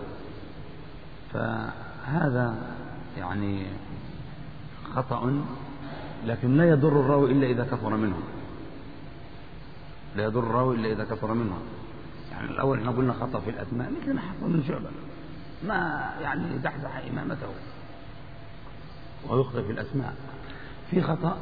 فهذا يعني خطأ، لكن لا يضر الراوي إلا إذا كثر منه، لا يضر الراوي إلا إذا كثر منه. يعني الأول احنا قلنا خطأ في الأسماء مثل ما حصل من شعبة، ما يعني دحدح إمامته ويخطئ في الأسماء. في خطأ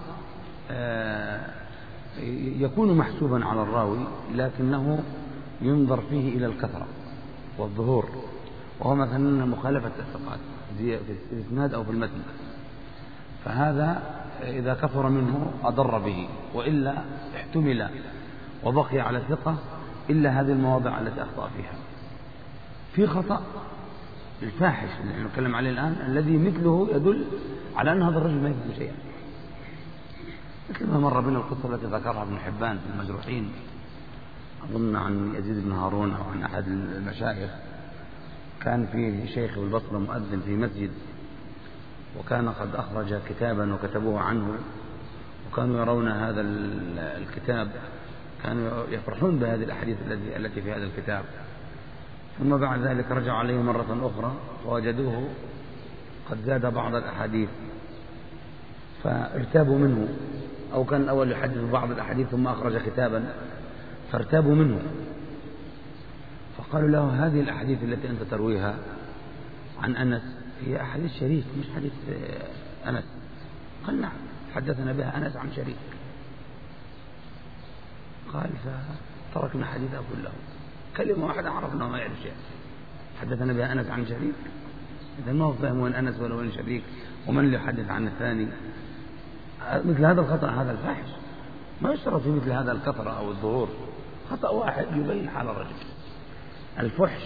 يكون محسوبا على الراوي لكنه ينظر فيه إلى الكثرة والظهور، وهو مثلا مخالفة الثقات في الإسناد أو في المتن، فهذا إذا كثر منه أضر به، وإلا احتمل وبقي على ثقة إلا هذه المواضع التي أخطأ فيها. في خطأ الفاحش اللي نتكلم عليه الآن الذي مثله يدل على أن هذا الرجل ما يفهم شيئا، مثل ما مر بنا القصة التي ذكرها ابن حبان في المجروحين، أظن عن يزيد بن هارون أو عن أحد المشايخ، كان فيه شيخ بالبصرة مؤذن في مسجد، وكان قد أخرج كتابا وكتبوه عنه، وكانوا يرون هذا الكتاب، كانوا يفرحون بهذه الأحاديث التي في هذا الكتاب، ثم بعد ذلك رجعوا عليه مرة أخرى فوجدوه قد زاد بعض الأحاديث فارتابوا منه، أو كان الأول يحدث بعض الأحاديث ثم أخرج كتابا فارتابوا منه، فقالوا له هذه الأحاديث التي أنت ترويها عن أنس هي أحاديث شريك مش حديث أنس. قال نعم حدثنا بها أنس عن شريك. قال فتركنا حديثه كله، كلمة واحدة عرفنا ما يعرف شيء، حدثنا بها أنس عن شريك، إذا ما هو فهم وين أنس ولا وين شريك ومن اللي يحدث عن الثاني. مثل هذا الخطأ هذا الفاحش ما يشترط في مثل هذا الكثرة أو الظهور، خطأ واحد يبين حال الرجل. الفحش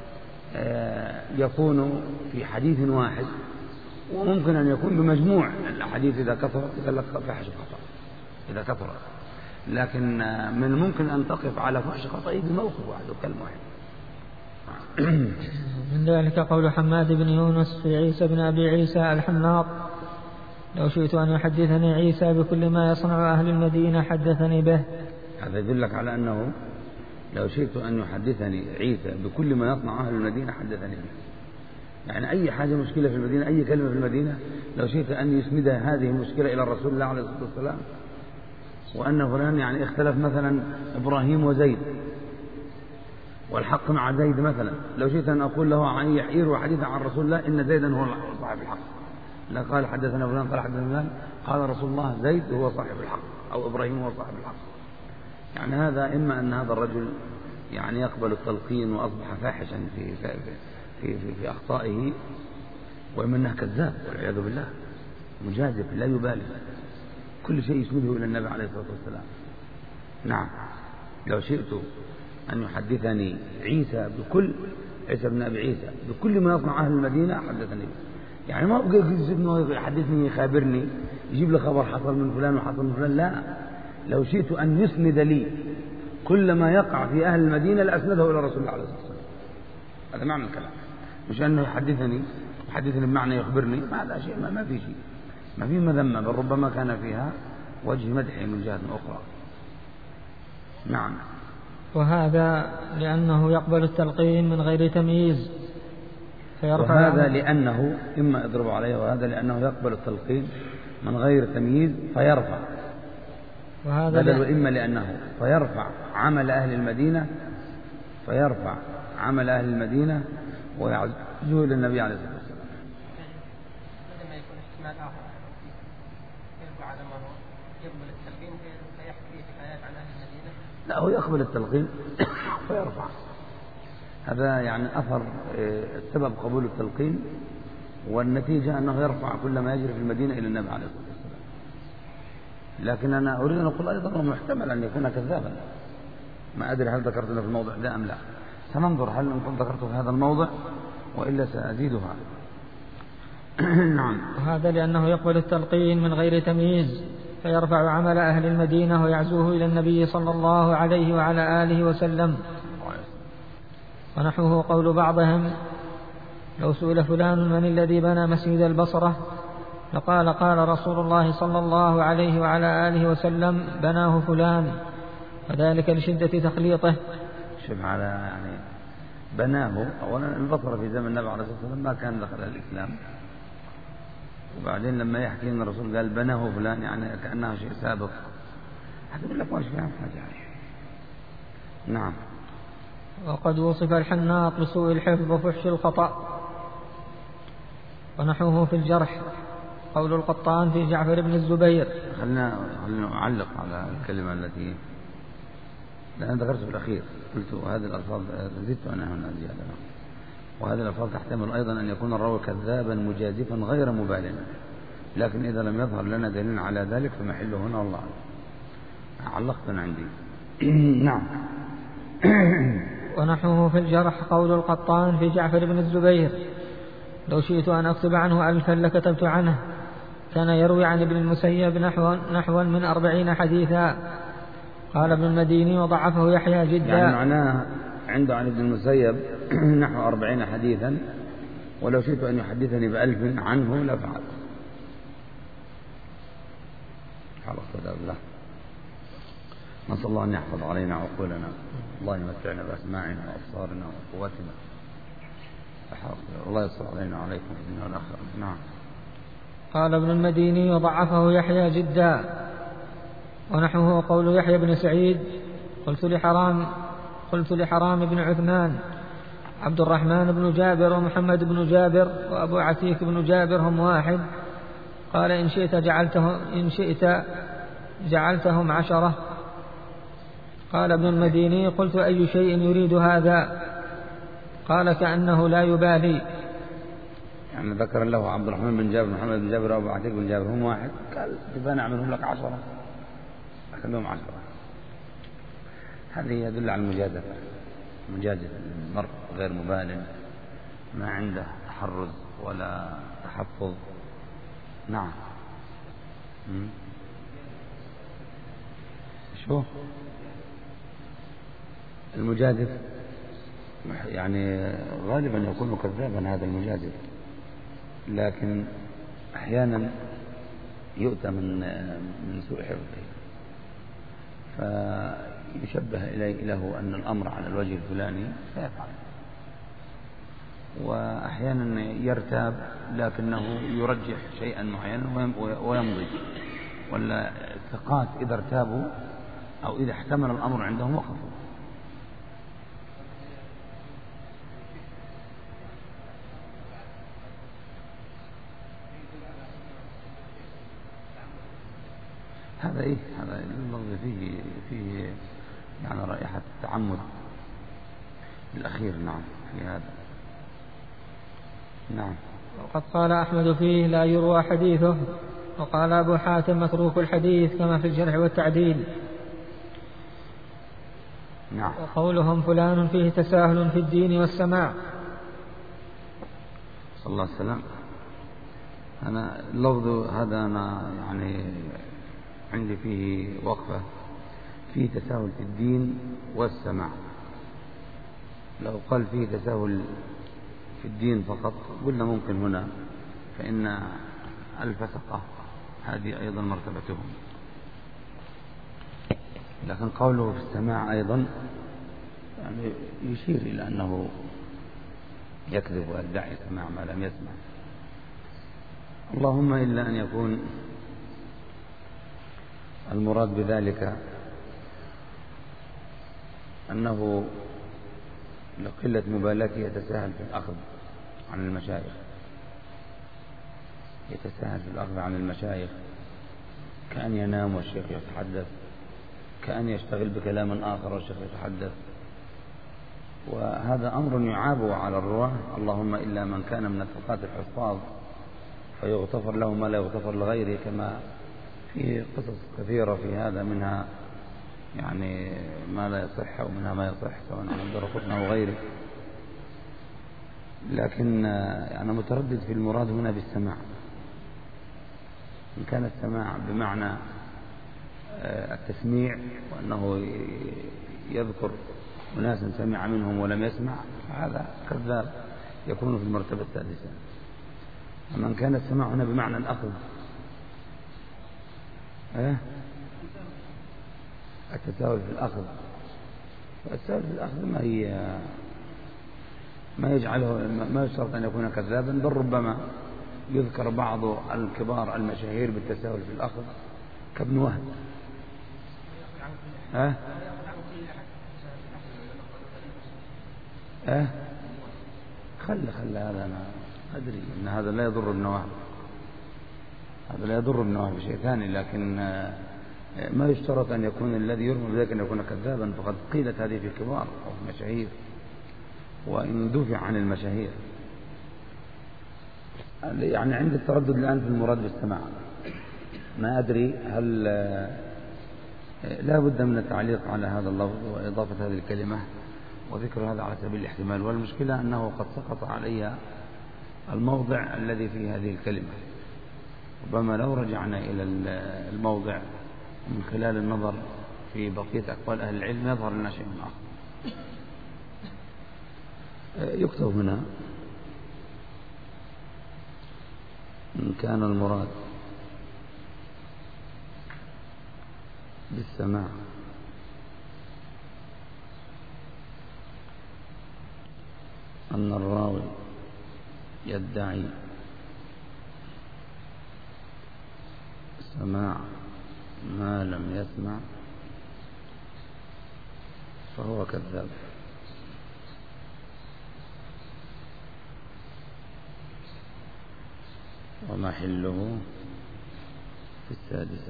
يكون في حديث واحد، وممكن أن يكون بمجموع الأحاديث إذا كثر إذا لك فحش خطأ إذا كثر، لكن من الممكن أن تقف على فحش خطأه بموقف واحد وكلمة واحد. من ذلك قول حماد بن يونس في عيسى بن أبي عيسى الحناط: لو شئت أن يحدثني عيسى بكل ما يصنع أهل المدينة حدثني به. هذا يدلك على أنه لو شئت أن يحدثني عيسى بكل ما يصنع أهل المدينة حدثني به، يعني أي حاجة مشكلة في المدينة، أي كلمة في المدينة، لو شئت أن يسند هذه المشكلة إلى الرسول الله عليه الصلاة والسلام، وأن فلان يعني اختلف مثلا إبراهيم وزيد، والحق مع زيد مثلا، لو شئت أن أقول له عن يحير حديثا عن رسول الله إن زيدا هو صاحب الحق، لا قال حدثنا فلان قال حدثنا فلان، قال رسول الله زيد هو صاحب الحق أو إبراهيم هو صاحب الحق. يعني هذا إما أن هذا الرجل يعني يقبل التلقين وأصبح فاحشا في في في, في, في أخطائه، وإما أنه كذاب والعياذ بالله مجازف لا يبالي، كل شيء يسنده إلى النبي عليه الصلاة والسلام. نعم، لو شئت أن يحدثني عيسى بكل عيسى بن أبي عيسى بكل ما يصنع أهل المدينة حدثني، يعني ما أبقى أنه يحدثني يخابرني يجيب لي خبر حصل من فلان وحصل من فلان، لا، لو شئت أن يسند لي كل ما يقع في أهل المدينة لأسنده إلى رسول الله عليه الصلاة والسلام. هذا معنى الكلام، مش أنه يحدثني يحدثني بمعنى يخبرني، ما هذا شيء، ما, ما في شيء، ما في مذمة، بل ربما كان فيها وجه مدح من جهة أخرى. نعم. وهذا لأنه يقبل التلقين من غير تمييز فيرفع، وهذا لأنه إما اضرب عليه، وهذا لأنه يقبل التلقين من غير تمييز فيرفع، وهذا بدل وإما لأنه فيرفع عمل أهل المدينة فيرفع عمل أهل المدينة ويعزوه إلى النبي عليه الصلاة والسلام. لما يكون احتمال آخر يرفع على ما هو يقبل التلقين فيحكي حكايات عن أهل المدينة، لا، هو يقبل التلقين فيرفع، هذا يعني أثر سبب قبول التلقين، والنتيجة أنه يرفع كل ما يجري في المدينة إلى النبي عليه الصلاة والسلام. لكن أنا أريد أن أقول أيضا محتمل أن يكون كذابا، ما أدري هل ذكرتنا في الموضع ده أم لا، سننظر هل كنت ذكرته في هذا الموضع وإلا سأزيدها. نعم. وهذا لأنه يقبل التلقين من غير تمييز فيرفع عمل أهل المدينة ويعزوه إلى النبي صلى الله عليه وعلى آله وسلم. ونحوه قول بعضهم: لو سئل فلان من الذي بنى مسجد البصرة فقال قال رسول الله صلى الله عليه وعلى آله وسلم بناه فلان، وذلك لشدة تخليطه. شوف على يعني بناه، أولا البصرة في زمن النبي عليه الصلاة والسلام ما كان دخل الإسلام، وبعدين لما يحكي أن الرسول قال بناه فلان يعني كأنها شيء سابق، هذا يقول لك ما فاهم حاجة عليه. نعم. وقد وصف الحناط بسوء الحفظ وفحش الخطأ. ونحوه في الجرح قول القطان في جعفر بن الزبير. خلنا خلنا نعلق على الكلمة التي لأن ذكرت في الأخير، قلت وهذه الألفاظ زدت أنا هنا زيادة، وهذه الألفاظ تحتمل أيضا أن يكون الراوي كذابا مجازفا غير مبالغ، لكن إذا لم يظهر لنا دليل على ذلك فمحله هنا والله علقت أنا عندي. نعم. ونحوه في الجرح قول القطان في جعفر بن الزبير: لو شئت أن أكتب عنه ألفا لكتبت عنه. كان يروي عن ابن المسيب نحو, نحو من أربعين حديثا. قال ابن المديني وضعفه يحيى جدا، يعني معناه عنده عن ابن المسيب نحو أربعين حديثا، ولو شئت أن يحدثني بألف عنه لفعل. حرص الله، نسأل الله أن يحفظ علينا عقولنا، الله يمتعنا بأسماعنا وأبصارنا وقوتنا، الله يصلح علينا عليكم في الدنيا والآخرة. نعم. قال ابن المديني وضعفه يحيى جدا. ونحوه قول يحيى بن سعيد: قلت لحرام قلت لحرام بن عثمان عبد الرحمن بن جابر ومحمد بن جابر وأبو عتيك بن جابر هم واحد؟ قال إن شئت جعلته إن شئت جعلتهم عشرة. قال ابن المديني: قلت أي شيء يريد هذا؟ قال كأنه لا يبالي. يعني ذكر له عبد الرحمن بن جابر محمد بن جابر وأبو عتيك بن جابر هم واحد، قال كيف نعملهم لك عشرة، أخذهم عشرة. هذه يدل على المجازفة، مجازفة المرء غير مبالٍ، ما عنده تحرز ولا تحفظ. نعم. شو المجازف؟ يعني غالبا يكون كذابا هذا المجازف، لكن أحيانا يؤتى من من سوء حفظه فيشبه إليه له أن الأمر على الوجه الفلاني فيفعل، وأحيانا يرتاب لكنه يرجح شيئا معينا ويمضي، ولا الثقات إذا ارتابوا أو إذا احتمل الأمر عندهم وقفوا. هذا إيه هذا اللفظ فيه فيه يعني رائحة التعمد الأخير. نعم في هذا. نعم. وقد قال أحمد فيه لا يروى حديثه، وقال أبو حاتم متروك الحديث كما في الجرح والتعديل. نعم. وقولهم فلان فيه تساهل في الدين والسماع. صلى الله عليه وسلم. أنا اللفظ هذا أنا يعني عندي فيه وقفة، فيه تساهل في الدين والسماع. لو قال فيه تساهل في الدين فقط قلنا ممكن هنا، فإن الفسقة هذه أيضا مرتبتهم، لكن قوله في السماع أيضا يعني يشير إلى أنه يكذب ويدعي سماع ما لم يسمع. اللهم إلا أن يكون المراد بذلك أنه لقلة مبالاته يتساهل في الأخذ عن المشايخ، يتساهل في الأخذ عن المشايخ، كأن ينام والشيخ يتحدث، كأن يشتغل بكلام آخر والشيخ يتحدث، وهذا أمر يعاب على الرواة. اللهم إلا من كان من الثقات الحفاظ فيغتفر له ما لا يغتفر لغيره، كما في قصص كثيرة في هذا، منها يعني ما لا يصح ومنها ما يصح سواء عن الدرقطني أو غيره. لكن أنا متردد في المراد هنا بالسماع، إن كان السماع بمعنى التسميع وأنه يذكر أناسا سمع منهم ولم يسمع، هذا كذاب يكون في المرتبة السادسة. أما إن كان السماع هنا بمعنى الأخذ، أه؟ التساهل في الأخذ، فالتساهل في الأخذ ما هي ما يجعله ما يشترط أن يكون كذابا، بل ربما يذكر بعض الكبار المشاهير بالتساهل في الأخذ كابن وهب. أه؟ أه؟ خل خل هذا أنا أدري أن هذا لا يضر ابن وهب، هذا لا يضر ابن وهب بشيء ثاني، لكن ما يشترط أن يكون الذي يرمى بذلك أن يكون كذابا، فقد قيلت هذه في الكبار أو في المشاهير، وإن دفع عن المشاهير. يعني عندي التردد الآن في المراد بالسماع، ما أدري هل لا بد من التعليق على هذا اللفظ وإضافة هذه الكلمة وذكر هذا على سبيل الاحتمال، والمشكلة أنه قد سقط علي الموضع الذي فيه هذه الكلمة. ربما لو رجعنا إلى الموضع من خلال النظر في بقية أقوال أهل العلم يظهر لنا شيء آخر. يكتب هنا إن كان المراد بالسماع أن الراوي يدعي سماع ما لم يسمع فهو كذاب، ومحله في السادسة.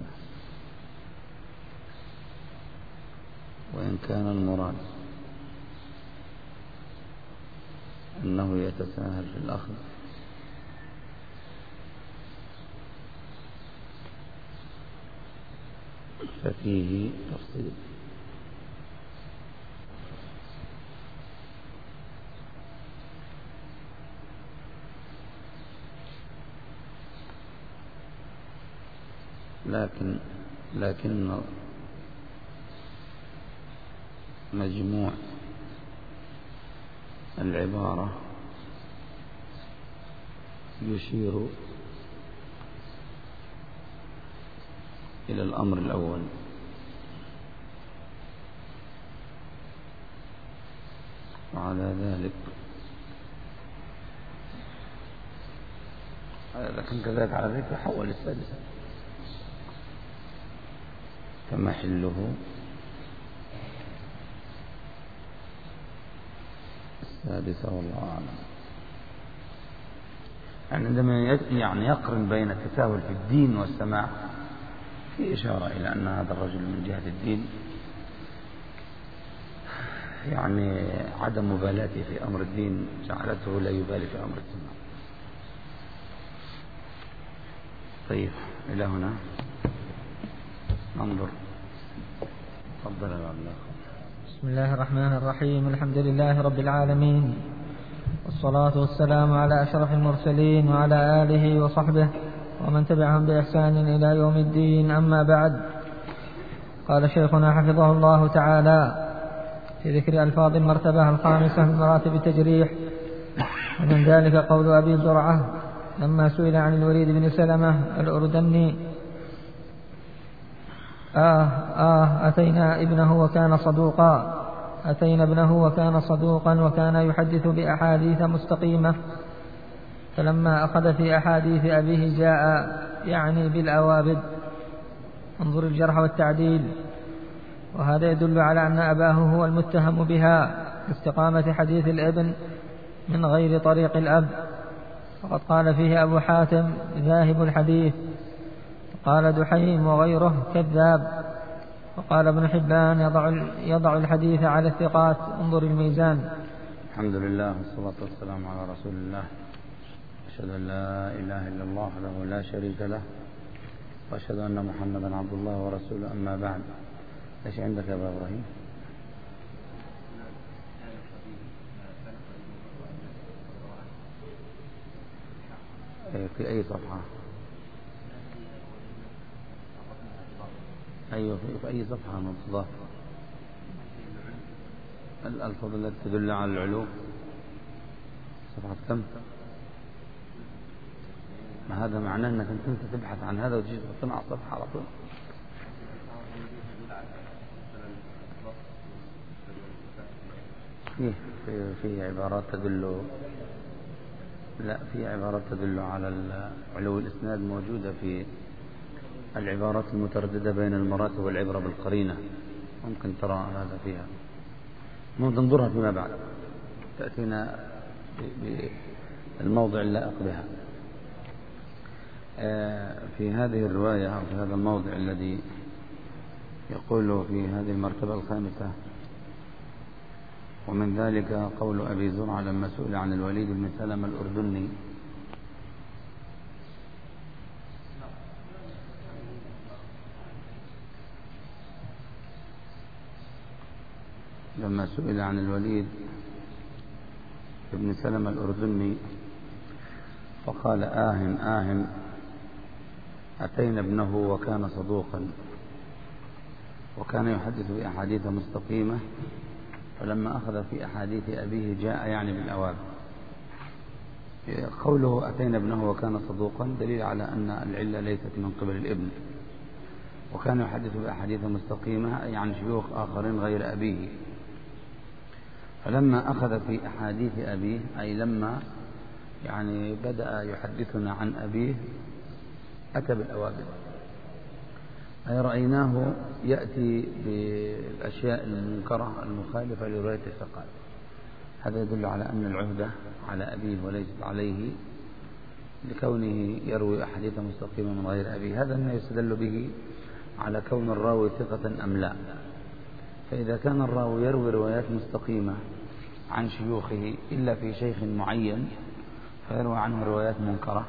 وإن كان المراد أنه يتساهل في الأخذ ففيه تفصيل. لكن لكن مجموع العبارة يشير إلى الأمر الأول، وعلى ذلك لكن كذلك على ذلك يحول السادسة فمحله السادسة والله أعلم. يعني عندما يعني يقرن بين التساهل في الدين والسماع في إشارة إلى أن هذا الرجل من جهة الدين يعني عدم مبالاته في أمر الدين جعلته لا يبالي في أمر الدنيا. طيب إلى هنا ننظر. تفضل يا الله. بسم الله الرحمن الرحيم. الحمد لله رب العالمين، والصلاة والسلام على أشرف المرسلين وعلى آله وصحبه ومن تبعهم بإحسان إلى يوم الدين. أما بعد، قال شيخنا حفظه الله تعالى في ذكر ألفاظ المرتبة الخامسة من مراتب التجريح، ومن ذلك قول أبي زرعة لما سئل عن الوليد بن سلمة الأردني: آه آه أتينا ابنه وكان صدوقا أتينا ابنه وكان صدوقا وكان يحدث بأحاديث مستقيمة، فلما أخذ في أحاديث أبيه جاء يعني بالأوابد. انظر الجرح والتعديل. وهذا يدل على أن أباه هو المتهم بها لاستقامة حديث الابن من غير طريق الأب، وقد قال فيه أبو حاتم ذاهب الحديث، قال دحيم وغيره كذاب، وقال ابن حبان يضع, يضع الحديث على الثقات. انظر الميزان. الحمد لله والصلاة والسلام على رسول الله. أشهد أن لا إله إلا الله وحده لا شريك له، وأشهد أن محمدا عبد الله ورسوله. أما بعد، ايش عندك يا أبا إبراهيم؟ في أي صفحة؟ أيوة، في أي صفحة مضاف؟ الألفاظ التي تدل على العلو. صفحة كم؟ ما هذا معناه أنك أنت تبحث عن هذا وتجي تصنع الصفحة على طول. فيه في في عبارات تدل لا في عبارات تدل على علو الإسناد موجودة في العبارات المترددة بين المراتب والعبرة بالقرينة، ممكن ترى هذا فيها، ممكن تنظرها فيما بعد تأتينا بالموضع اللائق بها. في هذه الرواية أو في هذا الموضع الذي يقول في هذه المرتبة الخامسة: ومن ذلك قول أبي زرعة لما سئل عن الوليد بن سلمة الأردني: لما سئل عن الوليد بن سلمة الأردني فقال: آه آه أتينا ابنه وكان صدوقا وكان يحدث بأحاديث مستقيمة، فلما أخذ في أحاديث أبيه جاء يعني بالأواب. قوله أتينا ابنه وكان صدوقا دليل على أن العلة ليست من قبل الابن، وكان يحدث بأحاديث مستقيمة أي عن شيوخ آخرين غير أبيه. فلما أخذ في أحاديث أبيه أي لما يعني بدأ يحدثنا عن أبيه أتى بالأوابد، أي رأيناه يأتي بالأشياء المنكرة المخالفة لرواية الثقات. هذا يدل على أن العهدة على أبيه وليست عليه، لكونه يروي أحاديث مستقيمة من غير أبيه. هذا ما يستدل به على كون الراوي ثقة أم لا. فإذا كان الراوي يروي روايات مستقيمة عن شيوخه إلا في شيخ معين فيروي عنه روايات منكرة،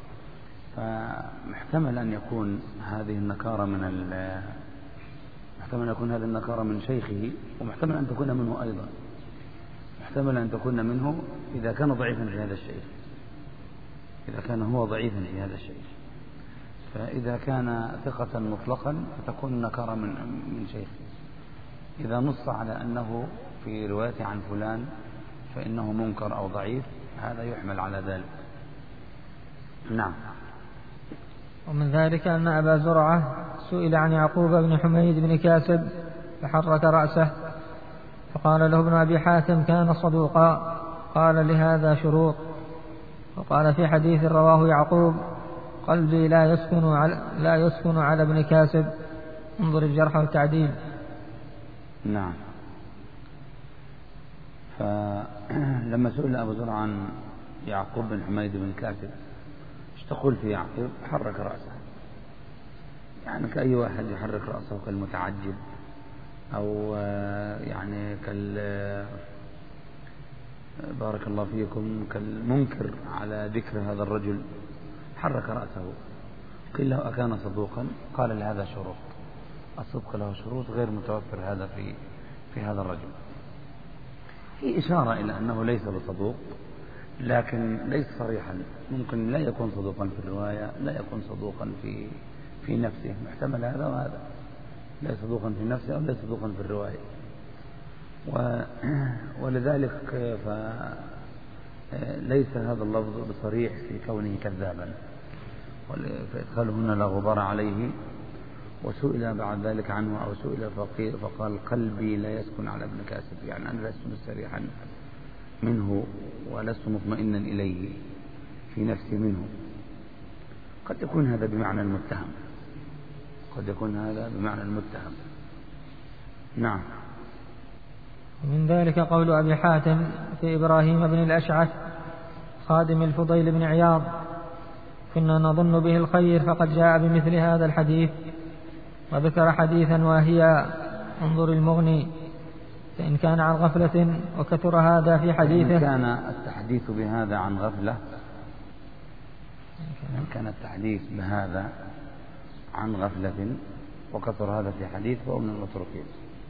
فمحتمل أن يكون هذه النكارة من ال محتمل أن يكون هذه النكارة من شيخه، ومحتمل أن تكون منه أيضا، محتمل أن تكون منه إذا كان ضعيفا في هذا الشيء، إذا كان هو ضعيفا في هذا الشيء. فإذا كان ثقة مطلقا فتكون النكارة من من شيخه. إذا نص على أنه في روايته عن فلان فإنه منكر أو ضعيف، هذا يحمل على ذلك. نعم. ومن ذلك أن أبا زرعة سئل عن يعقوب بن حميد بن كاسب فحرك رأسه، فقال له ابن أبي حاتم: كان صدوقا. قال: لهذا شروط. وقال في حديث رواه يعقوب: قلبي لا يسكن على, لا يسكن على ابن كاسب. انظر الجرح والتعديل. نعم. فلما سئل أبو زرعة عن يعقوب بن حميد بن كاسب ايش تقول في يعقوب؟ حرك رأسه، يعني كأي واحد يحرك رأسه كالمتعجب، أو يعني كال بارك الله فيكم كالمنكر على ذكر هذا الرجل، حرك رأسه. قيل له أكان صدوقا؟ قال لهذا شروط، الصدق له شروط غير متوفر هذا في في هذا الرجل. في إشارة إلى أنه ليس بصدوق، لكن ليس صريحا، ممكن لا يكون صدوقا في الرواية، لا يكون صدوقا في في نفسه، محتمل هذا وهذا، لا صدوقا في نفسه أو لا صدوقا في الرواية. و ولذلك فليس هذا اللفظ بصريح في كونه كذابا، فإدخاله هنا لا غبار عليه. وسئل بعد ذلك عنه أو سئل فقال قلبي لا يسكن على ابن كاسب، يعني أنا لست مستريحا منه ولست مطمئنا إليه في نفسي منه. قد يكون هذا بمعنى المتهم، قد يكون هذا بمعنى المتهم. نعم. من ذلك قول أبي حاتم في إبراهيم بن الأشعث خادم الفضيل بن عياض: كنا نظن به الخير فقد جاء بمثل هذا الحديث. وذكر حديثا واهيا: انظر المغني، فإن كان عن غفلة وكثر هذا في حديثه. إن كان التحديث بهذا عن غفلة، إن كان التحديث بهذا عن غفلة وكثر هذا في حديث فهو من المتروكين.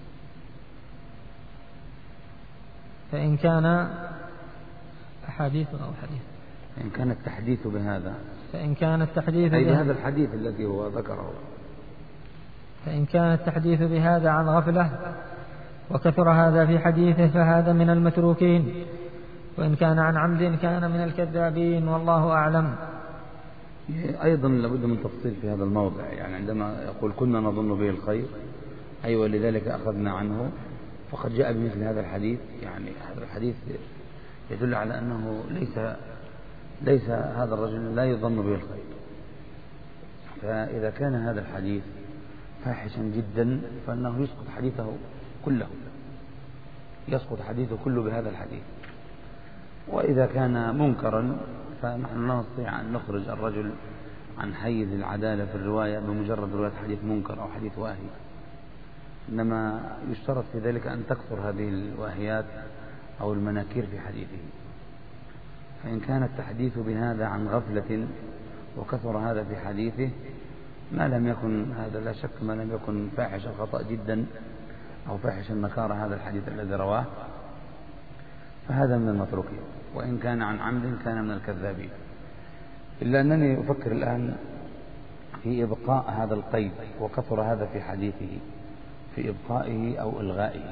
فإن كان أحاديث أو حديث، إن كان التحديث بهذا، فإن كان التحديث أي بهذا الحديث الذي هو ذكره، فإن كان التحديث بهذا عن غفلة وكثر هذا في حديثه فهذا من المتروكين، وإن كان عن عمد كان من الكذابين، والله أعلم. أيضا لابد من تفصيل في هذا الموضع، يعني عندما يقول كنا نظن به الخير، أي ولذلك أخذنا عنه، فقد جاء بمثل هذا الحديث، يعني هذا الحديث يدل على أنه ليس ليس هذا الرجل لا يظن به الخير. فإذا كان هذا الحديث فاحشا جدا فإنه يسقط حديثه كله، يسقط حديثه كله بهذا الحديث. وإذا كان منكرا فنحن لا نستطيع أن نخرج الرجل عن حيز العدالة في الرواية بمجرد رواية حديث منكر أو حديث واهي، إنما يشترط في ذلك أن تكثر هذه الواهيات أو المناكير في حديثه. فإن كان التحديث بهذا عن غفلة وكثر هذا في حديثه، ما لم يكن هذا لا شك ما لم يكن فاحش الخطأ جدا أو فاحش النكارة هذا الحديث الذي رواه، فهذا من المتروكين. وإن كان عن عمد كان من الكذابين. إلا أنني أفكر الآن في إبقاء هذا القيد وكثر هذا في حديثه، في إبقائه أو إلغائه،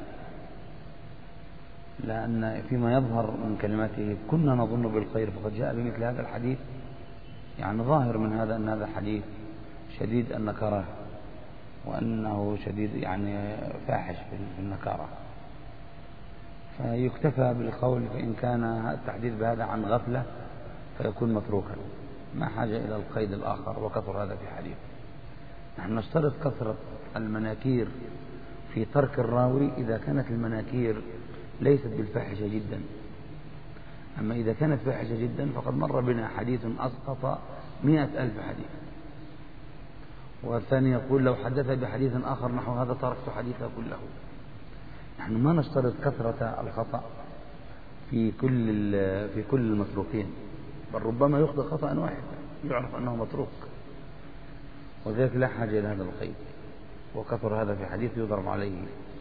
لأن فيما يظهر من كلماته كنا نظن بالخير فقد جاء بمثل هذا الحديث، يعني ظاهر من هذا أن هذا الحديث شديد النكارة، وأنه شديد يعني فاحش في النكارة. فيكتفى بالقول فإن كان التحديث بهذا عن غفلة فيكون متروكا، ما حاجة إلى القيد الآخر وكثر هذا في حديث. نحن نشترط كثرة المناكير في ترك الراوي إذا كانت المناكير ليست بالفاحشة جدا. أما إذا كانت فاحشة جدا فقد مر بنا حديث أسقط مئة ألف حديث. والثاني يقول لو حدث بحديث آخر نحو هذا تركت حديثه كله. نحن ما نشترط كثرة الخطأ في كل في كل المتروكين، بل ربما يخطئ خطأ واحد يعرف أنه متروك، وذلك لا حاجة إلى هذا القيد وكثر هذا في حديث يضرب عليه،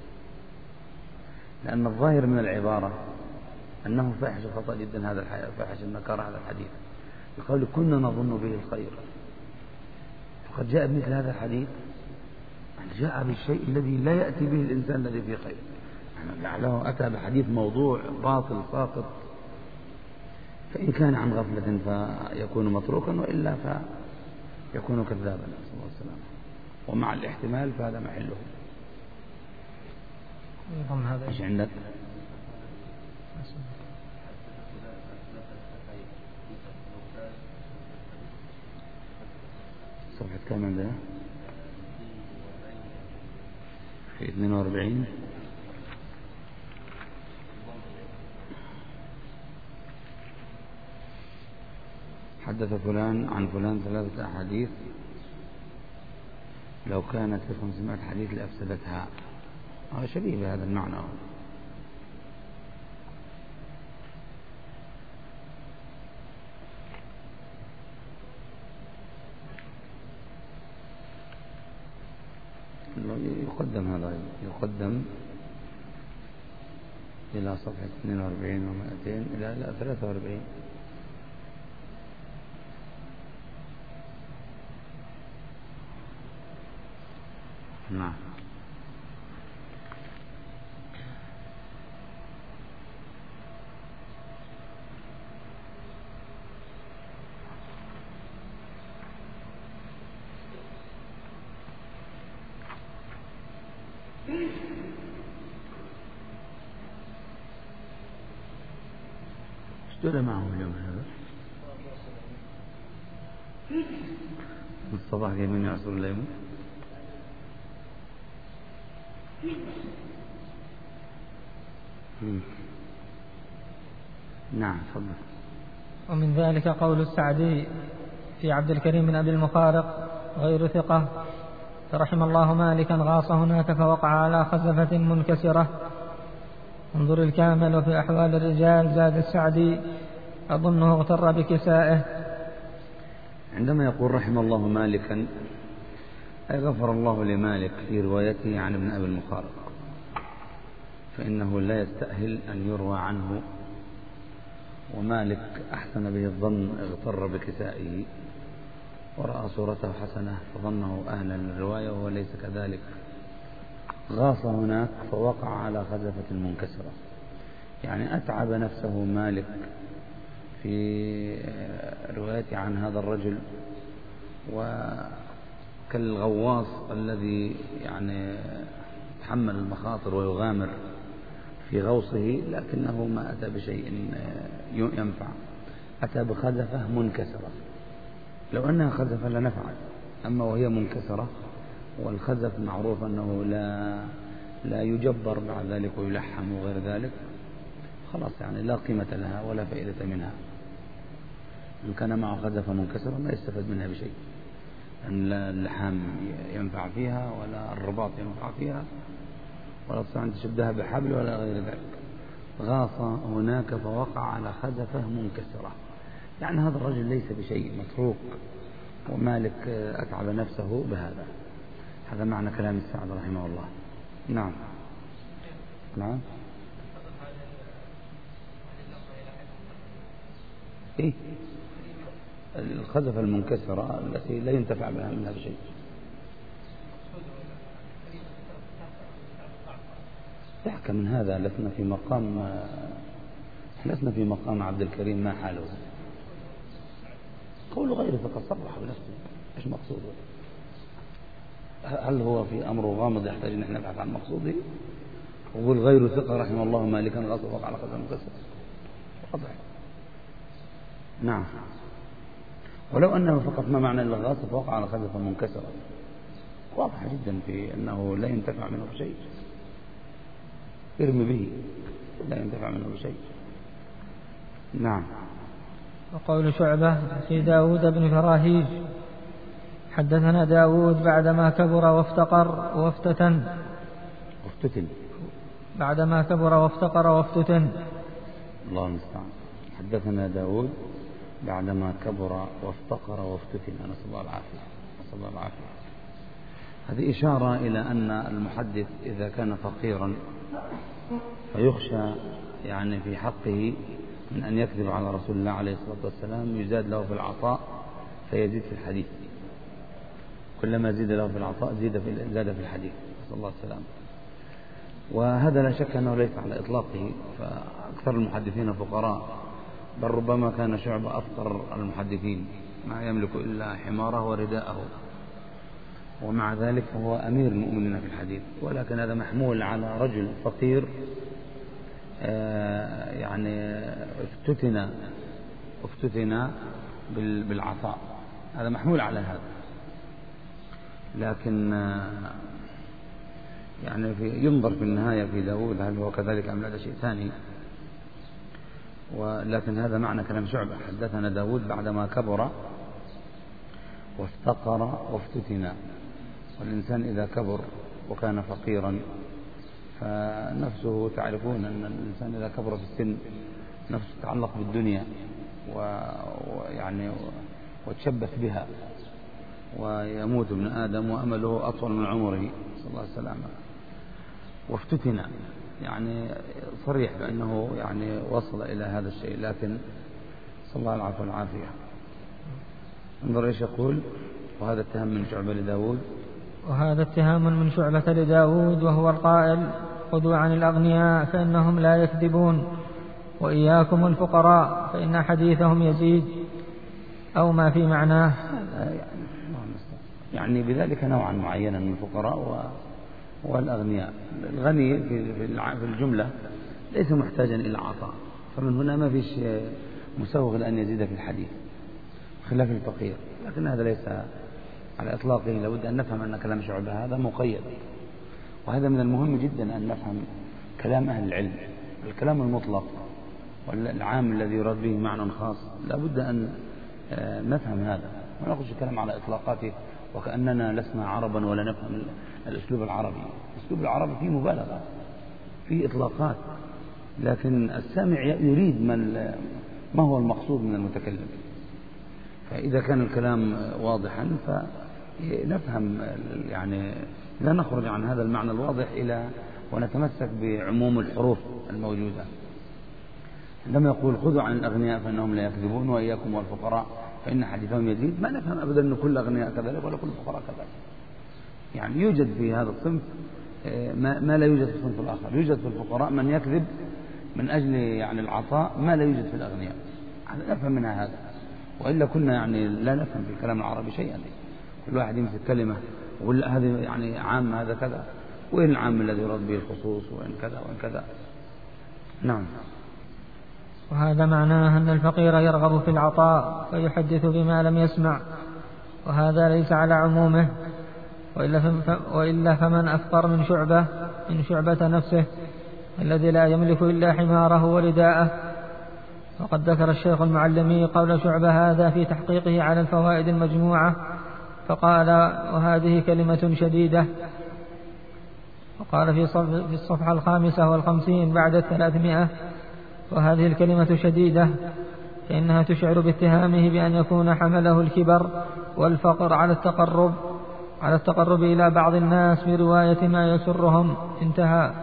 لأن الظاهر من العبارة أنه فاحش الخطأ جدا هذا الحديث، فاحش النكارة هذا الحديث. يقول كنا نظن به الخير فقد جاء بمثل هذا الحديث، جاء بالشيء الذي لا يأتي به الإنسان الذي فيه خير، لعله أتى بحديث موضوع باطل ساقط. فإن كان عن غفلة فيكون متروكا، وإلا فيكون كذابا، نسأل الله السلامة. ومع الاحتمال فهذا محله. ايش عندك؟ صفحة كم عندنا؟ في اثنين وأربعين. حدث فلان عن فلان ثلاثة أحاديث لو كانت في خمسمائة حديث لأفسدتها، هذا شبيه بهذا المعنى. يقدم هذا يقدم إلى صفحة اثنين وأربعين ومائتين إلى إلى ثلاثة وأربعين. نعم. اشتغل معهم اليوم هذا الصباح يمين يعصر الليمون. نعم تفضل. ومن ذلك قول السعدي في عبد الكريم بن أبي المفارق غير ثقة، فرحم الله مالكا غاص هناك فوقع على خزفة منكسرة. انظر الكامل وفي أحوال الرجال زاد السعدي أظنه اغتر بكسائه. عندما يقول رحم الله مالكا أي غفر الله لمالك في روايته عن ابن أبي المفارق، فإنه لا يستأهل أن يروى عنه، ومالك أحسن به الظن اغتر بكسائه ورأى صورته حسنة فظنه أهلا للرواية وهو ليس كذلك. غاص هناك فوقع على خزفة منكسرة، يعني أتعب نفسه مالك في روايته عن هذا الرجل، وكالغواص الذي يعني يتحمل المخاطر ويغامر في غوصه لكنه ما أتى بشيء ينفع، أتى بخزفة منكسرة. لو أنها خزفة لنفعت، أما وهي منكسرة، والخزف معروف أنه لا لا يجبر بعد ذلك ويلحم وغير ذلك، خلاص يعني لا قيمة لها ولا فائدة منها. إن كان معه خزفة منكسرة ما يستفاد منها بشيء، أن لا اللحام ينفع فيها ولا الرباط ينفع فيها ولا تستطيع أن تشدها بحبل ولا غير ذلك. غاص هناك فوقع على خزفة منكسرة، يعني هذا الرجل ليس بشيء، متروك، ومالك أتعب نفسه بهذا. هذا معنى كلام السعد رحمه الله. نعم نعم. إيه؟ الخزفة المنكسرة التي لا ينتفع بها منها بشيء. تحكى من هذا لسنا في مقام لسنا في مقام عبد الكريم ما حاله. قول غير فقد صرح بنفسه، ايش مقصوده؟ هل هو في أمر غامض يحتاج أن نبحث عن مقصوده؟ وقول غير ثقة رحمه الله مالكا غاص وقع على خزفة منكسرة، واضح. نعم. ولو أنه فقط ما معنى إلا غاص فوقع على خزفة منكسرة، واضح جدا في أنه لا ينتفع منه بشيء، ارمي به لا ينتفع منه بشيء. نعم. وقول شعبة في داود بن فراهيج حدثنا داود بعدما كبر وافتقر وافتتن وافتتن بعدما كبر وافتقر وافتتن الله المستعان. حدثنا داود بعدما كبر وافتقر وافتتن، نسأل الله العافية نسأل الله العافية. هذه إشارة إلى أن المحدث إذا كان فقيرا فيخشى يعني في حقه من أن يكذب على رسول الله عليه الصلاة والسلام، يزاد له في العطاء فيزيد في الحديث، كلما زيد له في العطاء زيد في زاد في الحديث، نسأل الله السلامة. وهذا لا شك أنه ليس على إطلاقه، فأكثر المحدثين فقراء، بل ربما كان شعبة أفقر المحدثين، ما يملك إلا حماره ورداءه، ومع ذلك فهو أمير المؤمنين في الحديث. ولكن هذا محمول على رجل فقير آه يعني افتتن افتتن بالعطاء، هذا محمول على هذا. لكن آه يعني في ينظر في النهاية في داود هل هو كذلك أم لا، شيء ثاني. ولكن هذا معنى كلام شعبة. حدثنا داود بعدما كبر وافتقر وافتتن، والإنسان إذا كبر وكان فقيرا فنفسه، تعرفون أن الإنسان إذا كبر في السن نفسه تتعلق بالدنيا ويعني وتشبث بها، ويموت ابن آدم وأمله أطول من عمره صلى الله عليه وسلم. وافتتن يعني صريح بأنه يعني وصل إلى هذا الشيء، لكن صلى الله العافية والعافية. انظر ايش يقول: وهذا اتهام من شعبة لداود وهذا اتهام من شعبة لداود وهو القائل: خذوا عن الأغنياء فإنهم لا يكذبون، وإياكم الفقراء فإن حديثهم يزيد، أو ما في معناه. يعني بذلك نوعا معينا من الفقراء والأغنياء. الغني في الجملة ليس محتاجا إلى عطاء، فمن هنا ما فيش مسوغ لأن يزيد في الحديث خلاف الفقير، لكن هذا ليس على إطلاقه. لابد أن نفهم أن كلام شعبة هذا مقيد، وهذا من المهم جدا أن نفهم كلام أهل العلم. الكلام المطلق والعام الذي يراد به معنى خاص لابد أن نفهم هذا، ونأخذ الكلام على إطلاقاته وكأننا لسنا عربا ولا نفهم الأسلوب العربي. الأسلوب العربي فيه مبالغة، فيه إطلاقات، لكن السامع يريد ما هو المقصود من المتكلم. فإذا كان الكلام واضحا فنفهم، يعني لا نخرج عن هذا المعنى الواضح إلى ونتمسك بعموم الحروف الموجودة. عندما يقول: خذوا عن الأغنياء فإنهم لا يكذبون، وإياكم والفقراء فإن حديثهم يزيد، ما نفهم أبدا أن كل أغنياء كذلك ولا كل فقراء كذلك. يعني يوجد في هذا الصنف ما لا يوجد في الصنف الآخر. يوجد في الفقراء من يكذب من أجل يعني العطاء ما لا يوجد في الأغنياء. نفهم منها هذا، وإلا كنا يعني لا نفهم في الكلام العربي شيئا. كل واحد يمسك كلمة ويقول هذه يعني عام، هذا كذا، وين العام الذي يراد به الخصوص، وين كذا وين كذا. نعم. وهذا معناه أن الفقير يرغب في العطاء فيحدث بما لم يسمع، وهذا ليس على عمومه، وإلا فمن أفقر من شعبة من شعبة نفسه الذي لا يملك إلا حماره ورداءه. وقد ذكر الشيخ المعلمي قول شعبة هذا في تحقيقه على الفوائد المجموعة، فقال: وهذه كلمة شديدة. وقال في الصفحة الخامسة والخمسين بعد الثلاثمائة: وهذه الكلمة شديدة فإنها تشعر باتهامه بأن يكون حمله الكبر والفقر على التقرب على التقرب إلى بعض الناس برواية ما يسرهم. انتهى.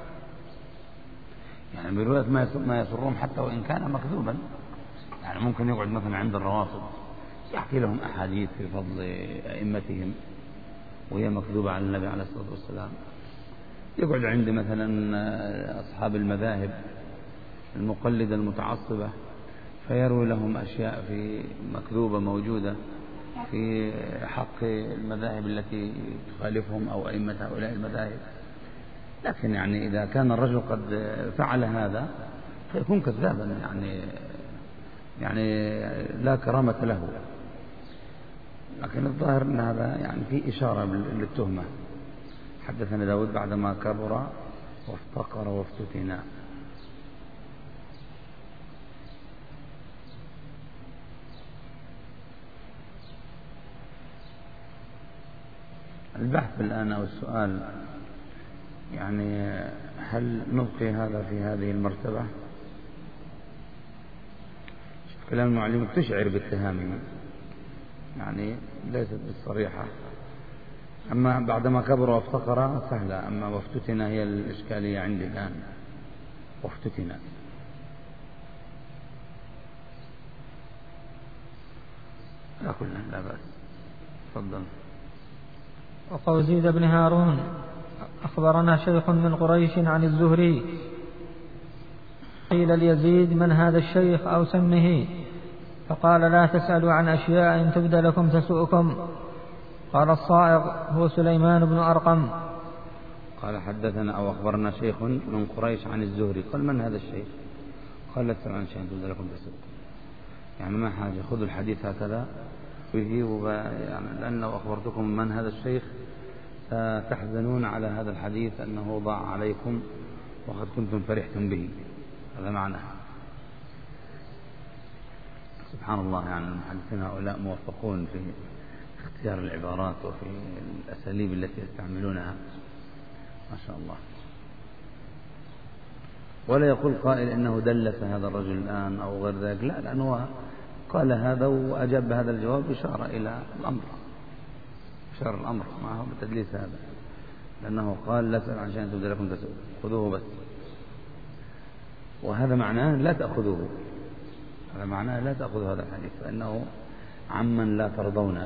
يعني برواية ما يسرهم حتى وإن كان مكذوبا. يعني ممكن يقعد مثلا عند الروافض يحكي لهم أحاديث في فضل أئمتهم وهي مكذوبة على النبي عليه الصلاة والسلام. يقعد عند مثلا أصحاب المذاهب المقلدة المتعصبة فيروي لهم أشياء في مكذوبة موجودة في حق المذاهب التي تخالفهم أو أئمة هؤلاء المذاهب. لكن يعني إذا كان الرجل قد فعل هذا فيكون كذابا، يعني يعني لا كرامة له. لكن الظاهر أن هذا يعني في إشارة للتهمة. حدثنا داود بعدما كبر وافتقر وافتتنا. البحث الآن أو السؤال يعني هل نبقي هذا في هذه المرتبة؟ كلام المعلم تشعر باتهامه، يعني ليست بالصريحة. أما بعدما كبر وافتقر سهلة، أما وافتتنا هي الإشكالية عندي الآن. وافتتنا لا كلنا لا بأس. تفضل. وقول يزيد بن هارون: أخبرنا شيخ من قريش عن الزهري. قيل ليزيد: من هذا الشيخ أو سمه؟ فقال: لا تسألوا عن أشياء إن تبد لكم تسؤكم. قال الصائغ: هو سليمان بن أرقم. قال: حدثنا أو أخبرنا شيخ من قريش عن الزهري. قال: من هذا الشيخ؟ قال: لا تسألوا عن شيء إن تبد لكم تسؤكم. يعني ما حاجة، خذوا الحديث هكذا ويجيبوا، يعني لأنه أخبرتكم من هذا الشيخ تحزنون على هذا الحديث أنه ضاع عليكم وقد كنتم فرحتم به. هذا معناه. سبحان الله، يعني المحدثين هؤلاء موفقون في اختيار العبارات وفي الأساليب التي يستعملونها ما شاء الله. ولا يقول قائل إنه دلس هذا الرجل الآن أو غير ذلك، لا، لأنه قال هذا وأجاب هذا الجواب إشارة إلى الأمر، إشارة الأمر، ما هو بتدليس هذا، لأنه قال لا تسأل عن شيء تبدأ لكم تسأل، خذوه بس. وهذا معناه لا تأخذوه، هذا معناه لا تأخذوا هذا الحديث، فإنه عمن لا ترضون.